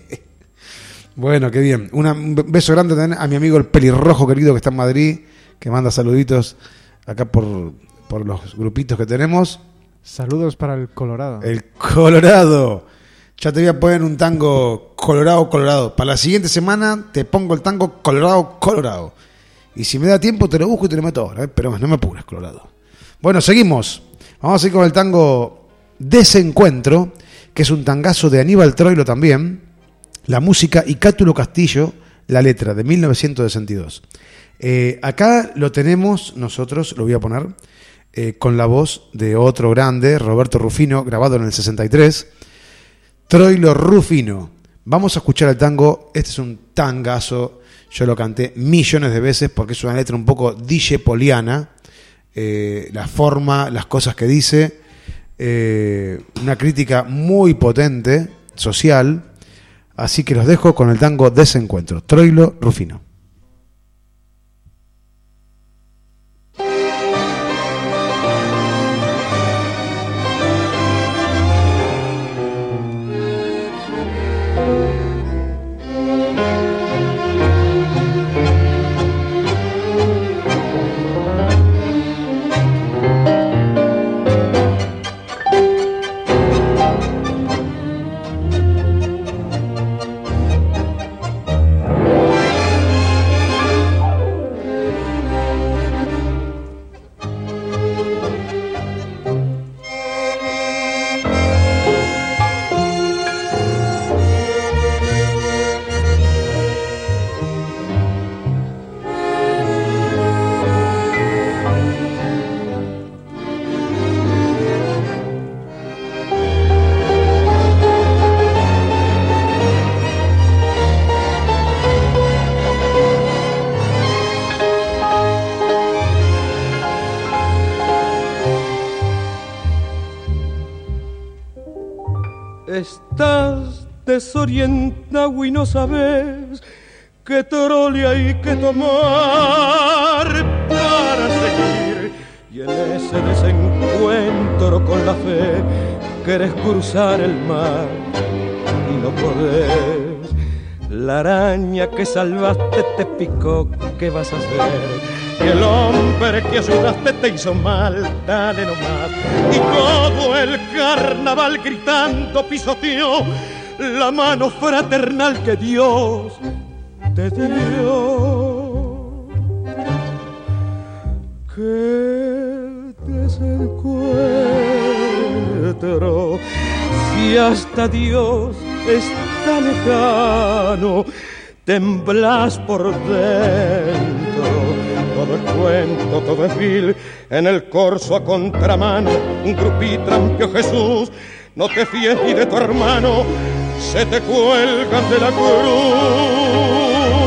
Bueno, qué bien. Una, un beso grande también a mi amigo el pelirrojo querido que está en Madrid, que manda saluditos acá por, por los grupitos que tenemos. Saludos para el Colorado. El Colorado. Ya te voy a poner un tango Colorado, Colorado. Para la siguiente semana te pongo el tango Colorado, Colorado. Y si me da tiempo te lo busco y te lo meto ahora, ¿eh? Pero no me apures, Colorado. Bueno, seguimos. Vamos a ir con el tango Desencuentro, que es un tangazo de Aníbal Troilo también. La música y Cátulo Castillo, la letra de mil novecientos sesenta y dos. Eh, acá lo tenemos nosotros, lo voy a poner, eh, con la voz de otro grande, Roberto Rufino, grabado en el sesenta y tres. Troilo Rufino. Vamos a escuchar el tango. Este es un tangazo. Yo lo canté millones de veces porque es una letra un poco dishepoliana. Eh, la forma, las cosas que dice, eh, una crítica muy potente, social. Así que los dejo con el tango Desencuentro. Troilo Rufino. Estás desorientado y no sabes qué trole hay que tomar para seguir. Y en ese desencuentro con la fe querés cruzar el mar y no podés. La araña que salvaste te picó, ¿qué vas a hacer? Que el hombre que ayudaste te hizo mal, dale nomás. Y todo el carnaval gritando pisoteó la mano fraternal que Dios te dio. Que desencuentro, si hasta Dios está lejano, temblás por dentro. Todo es cuento, todo es vil, en el corso a contramano, un grupito trampió Jesús. No te fíes ni de tu hermano, se te cuelgan de la cruz.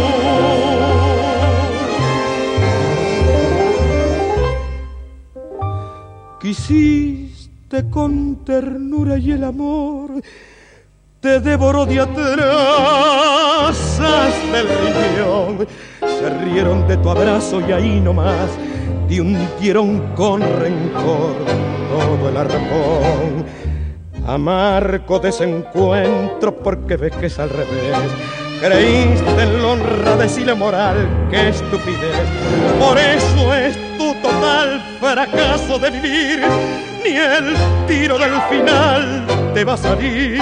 Quisiste con ternura y el amor te devoró de atrás hasta el riñón. Se rieron de tu abrazo y ahí nomás te hundieron con rencor todo el arpón. Amargo desencuentro porque ves que es al revés. Creíste en la honradez y la moral, qué estupidez. Por eso es tu total fracaso de vivir. Ni el tiro del final te va a salir.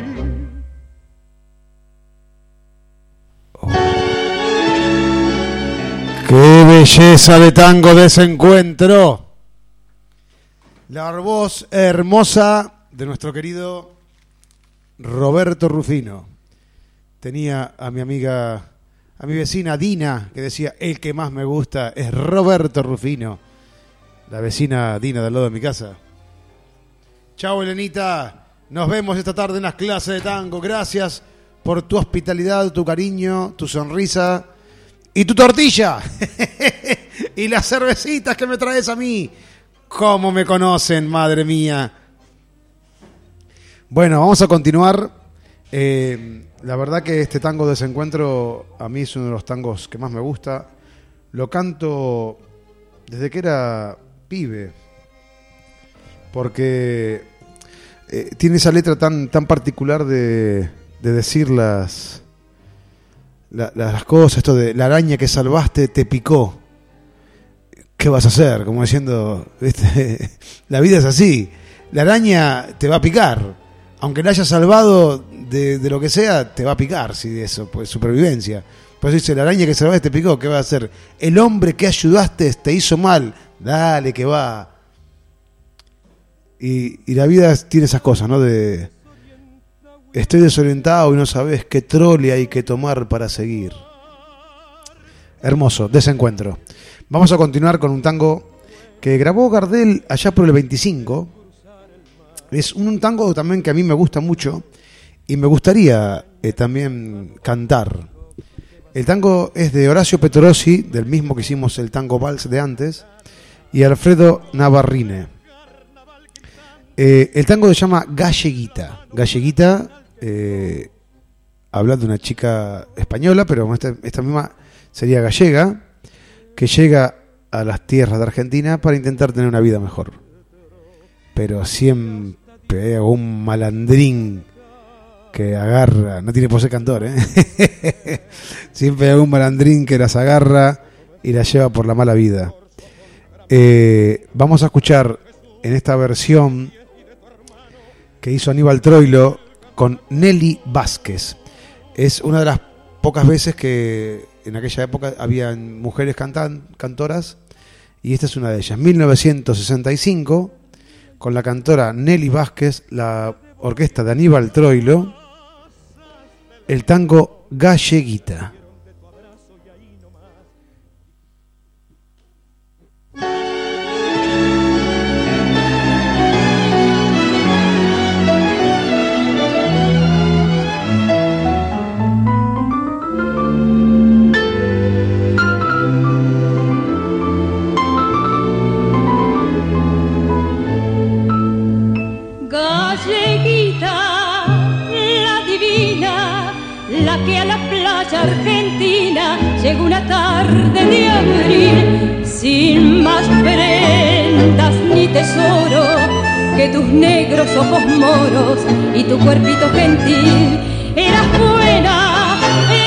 ¡Qué belleza de tango Desencuentro! La voz hermosa de nuestro querido Roberto Rufino. Tenía a mi amiga, a mi vecina Dina, que decía, el que más me gusta es Roberto Rufino. La vecina Dina del lado de mi casa. Chao, Elenita. Nos vemos esta tarde en las clases de tango. Gracias por tu hospitalidad, tu cariño, tu sonrisa y tu tortilla. Y las cervecitas que me traes a mí. ¿Cómo me conocen, madre mía? Bueno, vamos a continuar. Eh, la verdad que este tango Desencuentro a mí es uno de los tangos que más me gusta. Lo canto desde que era pibe, porque eh, tiene esa letra tan, tan particular de, de decir las, la, las cosas, esto de la araña que salvaste te picó. ¿Qué vas a hacer? Como diciendo, ¿viste? La vida es así. La araña te va a picar. Aunque la hayas salvado de, de lo que sea, te va a picar, si de eso, pues supervivencia. Por eso dice, la araña que salvaste te picó, ¿qué va a hacer? El hombre que ayudaste te hizo mal, dale que va. Y, y la vida tiene esas cosas, ¿no? De estoy desorientado y no sabes qué trole hay que tomar para seguir. Hermoso, Desencuentro. Vamos a continuar con un tango que grabó Gardel allá por el veinticinco. Es un tango también que a mí me gusta mucho y me gustaría eh, también cantar. El tango es de Horacio Petrossi, del mismo que hicimos el tango Vals de antes, y Alfredo Navarrine. Eh, el tango se llama Galleguita. Galleguita, eh, habla de una chica española, pero esta, esta misma sería gallega, que llega a las tierras de Argentina para intentar tener una vida mejor. Pero siempre hay un malandrín que agarra, no tiene por ser cantor, ¿eh? Siempre hay un malandrín que las agarra y las lleva por la mala vida. Eh, vamos a escuchar en esta versión que hizo Aníbal Troilo con Nelly Vázquez. Es una de las pocas veces que en aquella época había mujeres cantan, cantoras, y esta es una de ellas. mil novecientos sesenta y cinco, con la cantora Nelly Vázquez, la orquesta de Aníbal Troilo, el tango Galleguita. Argentina llega una tarde de abril sin más prendas ni tesoro que tus negros ojos moros y tu cuerpito gentil. Eras buena,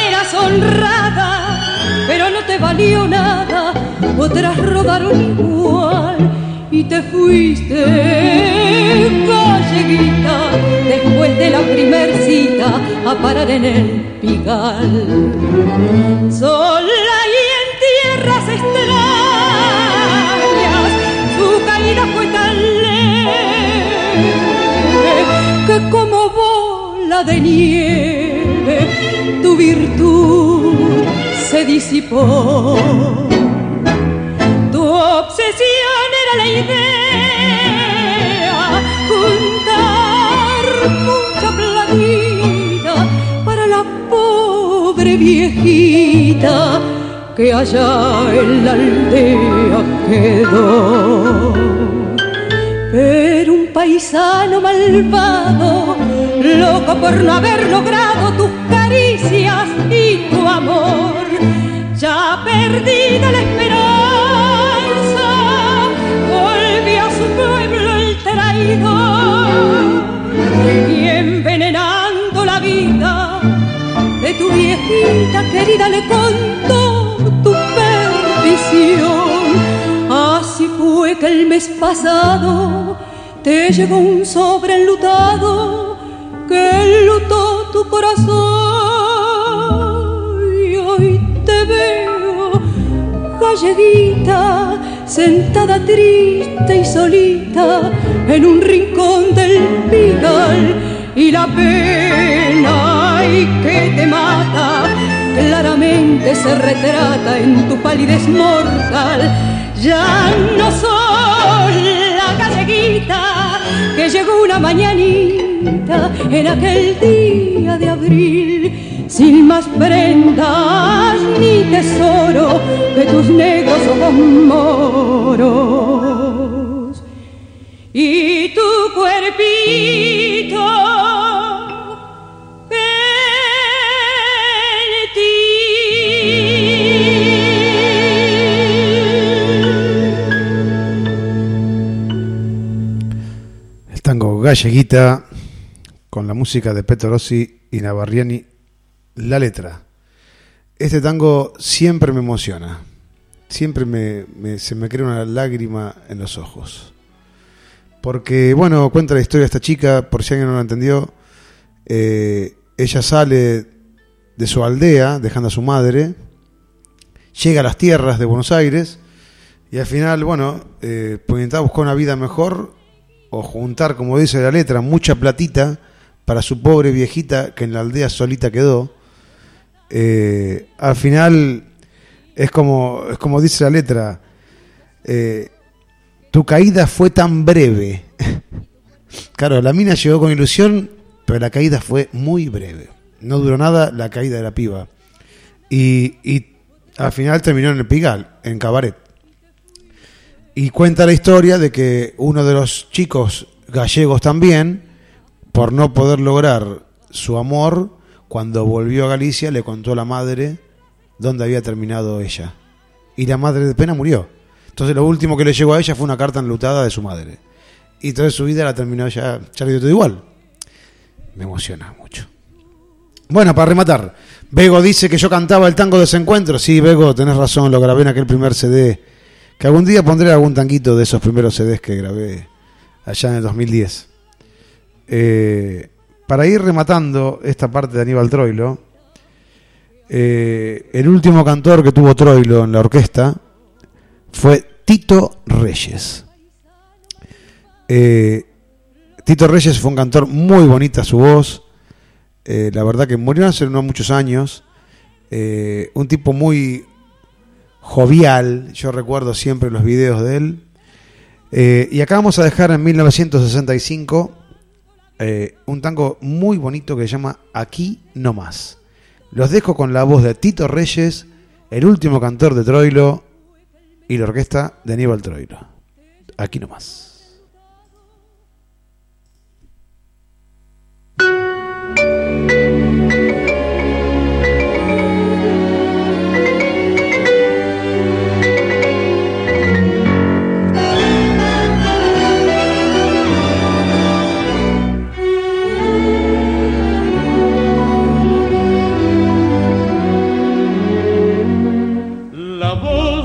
honrada, pero no te valió nada, otras rodaron igual y te fuiste, galleguita, después de la primer cita a parar en el Pigal. Sola y en tierras extrañas, su caída fue tan leve que como bola de nieve tu virtud se disipó. Tu obsesión era la idea, juntar mucha platita para la pobre viejita que allá en la aldea quedó. Pero un paisano malvado, loco por no haber logrado tus caricias y tu amor, ya perdida la esperanza, volvió a su pueblo el traidor, y envenenando la vida de tu viejita querida le contó tu perdición. Así fue que el mes pasado te llegó un sobre enlutado que enlutó tu corazón, y hoy te veo, galleguita, sentada triste y solita en un rincón del Pigal, y la pena ay, que te mata claramente se retrata en tu palidez mortal. Ya no soy la galleguita que llegó una mañanita en aquel día de abril, sin más prendas ni tesoro que tus negros ojos moros y tu cuerpito Tango Galleguita, con la música de Peto Rossi y Navarriani, la letra. Este tango siempre me emociona, siempre me, me, se me crea una lágrima en los ojos. Porque, bueno, cuenta la historia de esta chica, por si alguien no la entendió. Eh, ella sale de su aldea, dejando a su madre, llega a las tierras de Buenos Aires, y al final, bueno, eh, pues intentaba buscar una vida mejor, o juntar, como dice la letra, mucha platita para su pobre viejita que en la aldea solita quedó. Eh, al final es como, es como dice la letra, eh, tu caída fue tan breve. Claro, la mina llegó con ilusión, pero la caída fue muy breve. No duró nada la caída de la piba. Y, y al final terminó en el Pigal, en Cabaret. Y cuenta la historia de que uno de los chicos gallegos también, por no poder lograr su amor, cuando volvió a Galicia le contó a la madre dónde había terminado ella. Y la madre de pena murió. Entonces lo último que le llegó a ella fue una carta enlutada de su madre. Y toda su vida la terminó ya, ya le dio todo igual. Me emociona mucho. Bueno, para rematar, Bego dice que yo cantaba el tango Desencuentro. Sí, Bego, tenés razón, lo grabé en aquel primer C D. Que algún día pondré algún tanguito de esos primeros C Ds que grabé allá en el dos mil diez. Eh, para ir rematando esta parte de Aníbal Troilo, eh, el último cantor que tuvo Troilo en la orquesta fue Tito Reyes. Eh, Tito Reyes fue un cantor muy bonita su voz. Eh, la verdad que murió hace no muchos años. Eh, un tipo muy jovial, yo recuerdo siempre los videos de él. Eh, y acá vamos a dejar en mil novecientos sesenta y cinco eh, un tango muy bonito que se llama Aquí No Más. Los dejo con la voz de Tito Reyes, el último cantor de Troilo, y la orquesta de Aníbal Troilo. Aquí No Más.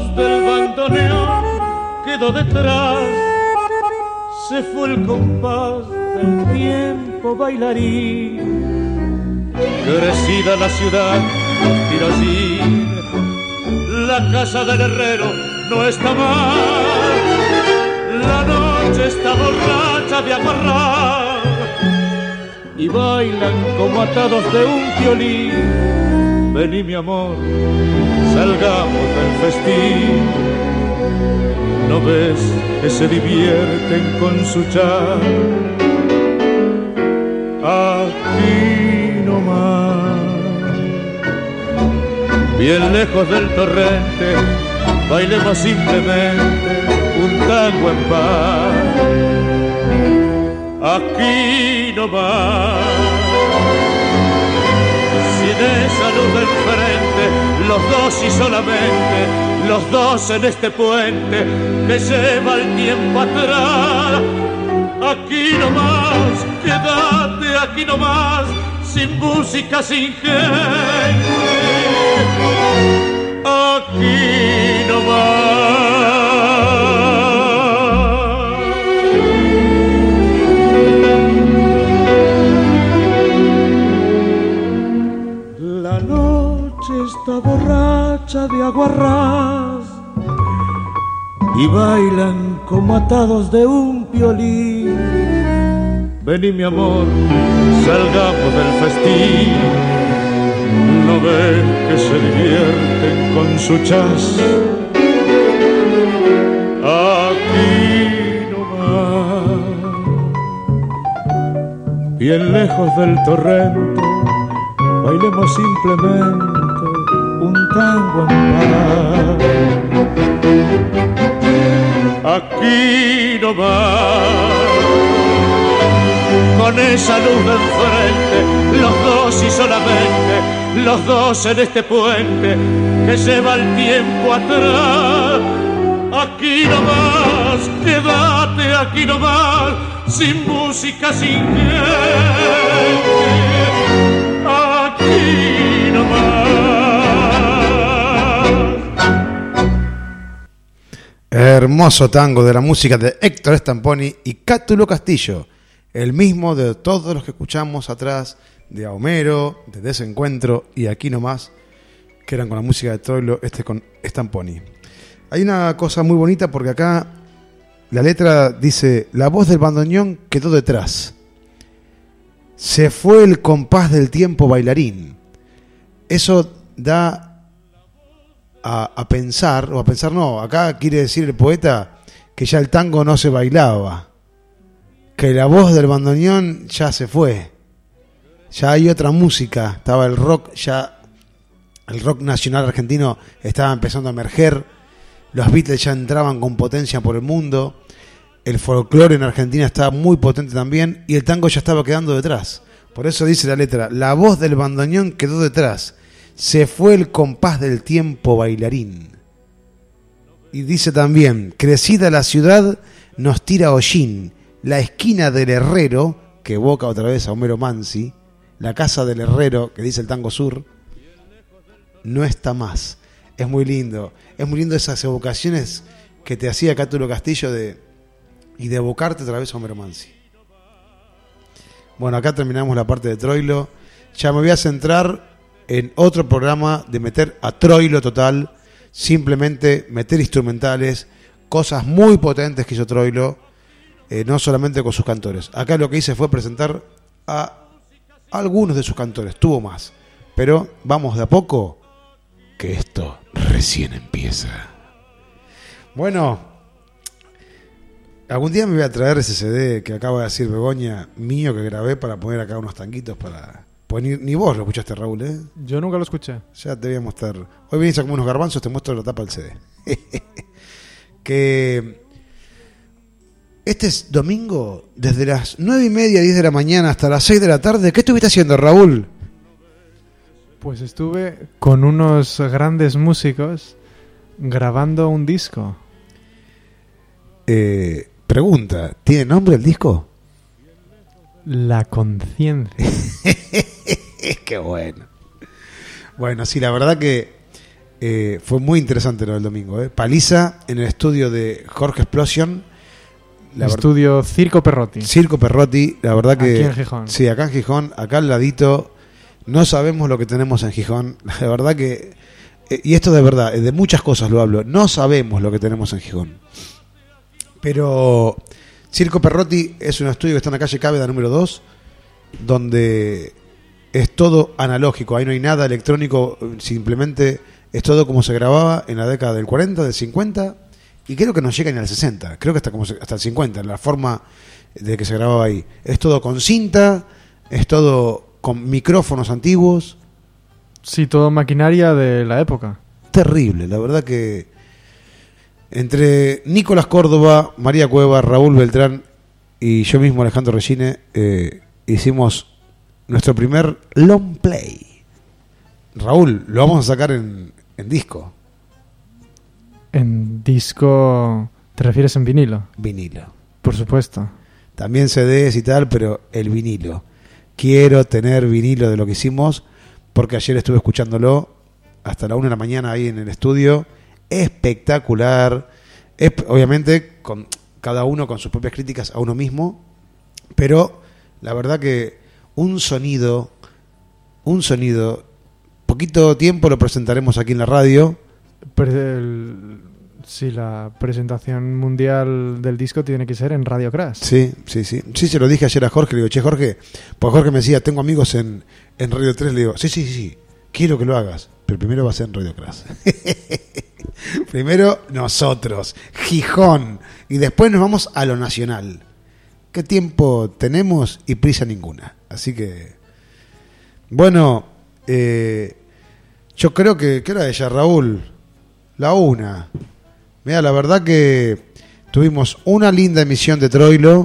voz del bandoneón quedó detrás, se fue el compás del tiempo bailarín. Crecida la ciudad, los tiros ir, la casa del herrero no está mal, la noche está borracha de aguarrás y bailan como atados de un violín. Vení mi amor, salgamos del festín. ¿No ves que se divierten con su char? Aquí nomás, bien lejos del torrente, bailemos simplemente un tango en paz. Aquí nomás, sin esa luz del frente, los dos y solamente, los dos en este puente que lleva el tiempo atrás. Aquí nomás, quédate aquí nomás, sin música, sin gente. Aquí nomás. La noche está borracha de aguarrás y bailan como atados de un violín. Vení mi amor, salgamos del festín. No ves que se divierten con su chas. Aquí nomás, bien lejos del torrente, bailemos simplemente un tango en paz. Aquí nomás, con esa luz de enfrente, los dos y solamente, los dos en este puente que lleva el tiempo atrás. Aquí nomás, quédate aquí nomás, sin música, sin gente. Aquí nomás. Hermoso tango de la música de Héctor Stamponi y Cátulo Castillo, el mismo de todos los que escuchamos atrás, de Homero, de Desencuentro y Aquí nomás, que eran con la música de Troilo, este con Stamponi. Hay una cosa muy bonita porque acá la letra dice: la voz del bandoneón quedó detrás, se fue el compás del tiempo bailarín. Eso da a, a pensar, o a pensar no, acá quiere decir el poeta que ya el tango no se bailaba, que la voz del bandoneón ya se fue, ya hay otra música, estaba el rock, ya el rock nacional argentino estaba empezando a emerger, los Beatles ya entraban con potencia por el mundo, el folclore en Argentina estaba muy potente también y el tango ya estaba quedando detrás. Por eso dice la letra: la voz del bandoneón quedó detrás, se fue el compás del tiempo bailarín. Y dice también: crecida la ciudad nos tira hollín, la esquina del herrero, que evoca otra vez a Homero Mansi, la casa del herrero, que dice el tango sur, no está más. Es muy lindo, es muy lindo esas evocaciones que te hacía Cátulo Castillo de, y de evocarte otra vez a Homero Mansi. Bueno, acá terminamos la parte de Troilo. Ya me voy a centrar en otro programa de meter a Troilo total, simplemente meter instrumentales, cosas muy potentes que hizo Troilo, eh, no solamente con sus cantores. Acá lo que hice fue presentar a algunos de sus cantores, tuvo más, pero vamos de a poco, que esto recién empieza. Bueno, algún día me voy a traer ese C D que acaba de decir Begoña, mío, que grabé para poner acá unos tanguitos para... Pues ni, ni vos lo escuchaste, Raúl, ¿eh? Yo nunca lo escuché. Ya te voy a mostrar. Hoy viniste a comer unos garbanzos, te muestro la tapa del C D. Que este es domingo, desde las nueve y media, diez de la mañana hasta las seis de la tarde. ¿Qué estuviste haciendo, Raúl? Pues estuve con unos grandes músicos grabando un disco. Eh, pregunta, ¿tiene nombre el disco? La Conciencia. Qué bueno. Bueno, sí, la verdad que Eh, fue muy interesante lo del domingo. ¿eh? Paliza en el estudio de Jorge Explosion. La estudio ver... Circo Perrotti. Circo Perrotti, la verdad que... Aquí en Gijón. Sí, acá en Gijón, acá al ladito. No sabemos lo que tenemos en Gijón. La verdad que... Eh, y esto de verdad, de muchas cosas lo hablo. No sabemos lo que tenemos en Gijón. Pero Circo Perrotti es un estudio que está en la calle Cáveda número dos, donde es todo analógico. Ahí no hay nada electrónico, simplemente es todo como se grababa en la década del cuarenta, del cincuenta... Y creo que no llega ni al sesenta, creo que hasta, como se, hasta el cincuenta, la forma de que se grababa ahí. Es todo con cinta, es todo con micrófonos antiguos. Sí, todo maquinaria de la época. Terrible, la verdad que entre Nicolás Córdoba, María Cueva, Raúl Beltrán y yo mismo, Alejandro Regine, eh, hicimos nuestro primer long play. Raúl, lo vamos a sacar en, en disco. En disco, ¿te refieres en vinilo? Vinilo. Por supuesto. También C Ds y tal, pero el vinilo. Quiero tener vinilo de lo que hicimos, porque ayer estuve escuchándolo hasta la una de la mañana ahí en el estudio. Espectacular. Es, obviamente, con cada uno con sus propias críticas a uno mismo, pero la verdad que un sonido, un sonido, poquito tiempo lo presentaremos aquí en la radio. El, sí, la presentación mundial del disco tiene que ser en Radio Crash. Sí, sí, sí. Sí, se lo dije ayer a Jorge. Le digo, che, Jorge, pues Jorge me decía, tengo amigos en, en Radio tres. Le digo, sí, sí, sí, quiero que lo hagas, pero primero va a ser en Radio Crash. Primero nosotros, Gijón, y después nos vamos a lo nacional. ¿Qué tiempo tenemos? Y prisa ninguna. Así que, bueno, eh, yo creo que, ¿qué hora es ya, Raúl? La una. Mira, la verdad que tuvimos una linda emisión de Troilo.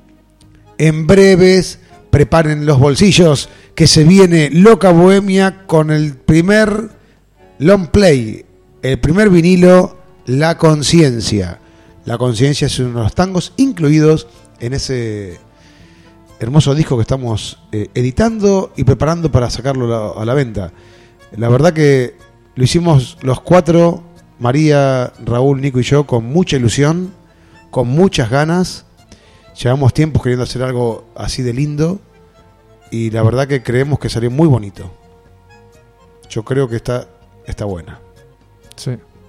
En breves, preparen los bolsillos, que se viene Loca Bohemia con el primer long play, el primer vinilo, La Conciencia. La Conciencia es uno de los tangos incluidos en ese hermoso disco que estamos eh, editando y preparando para sacarlo a la venta. La verdad que lo hicimos los cuatro, María, Raúl, Nico y yo, con mucha ilusión, con muchas ganas. Llevamos tiempos queriendo hacer algo así de lindo y la verdad que creemos que salió muy bonito. Yo creo que está, está buena. Sí.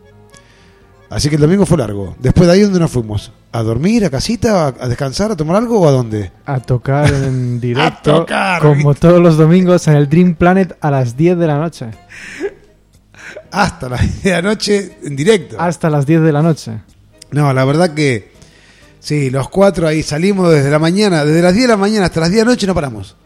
Así que el domingo fue largo. Después de ahí, ¿dónde nos fuimos? ¿A dormir, a casita, a descansar, a tomar algo o a dónde? A tocar en directo, a tocar, como todos los domingos en el Dream Planet a las diez de la noche. Hasta las diez de la noche en directo. Hasta las diez de la noche. No, la verdad que sí, los cuatro ahí salimos desde la mañana, desde las diez de la mañana hasta las diez de la noche no paramos.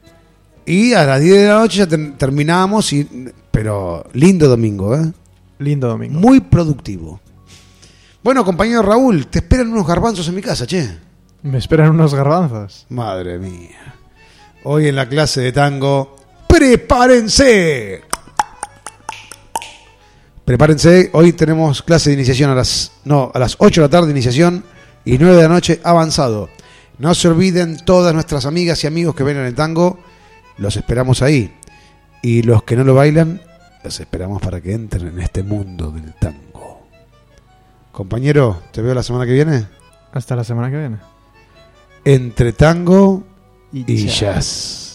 Y a las diez de la noche ya ter- terminamos, y, pero lindo domingo, ¿eh? Lindo domingo. Muy productivo. Bueno, compañero Raúl, te esperan unos garbanzos en mi casa, che. Me esperan unos garbanzos. Madre mía. Hoy en la clase de tango, prepárense. Prepárense, hoy tenemos clase de iniciación a las no, a las ocho de la tarde iniciación y nueve de la noche avanzado. No se olviden, todas nuestras amigas y amigos que bailan el tango, los esperamos ahí. Y los que no lo bailan, los esperamos para que entren en este mundo del tango. Compañero, te veo la semana que viene. Hasta la semana que viene. Entre tango y, y jazz. jazz.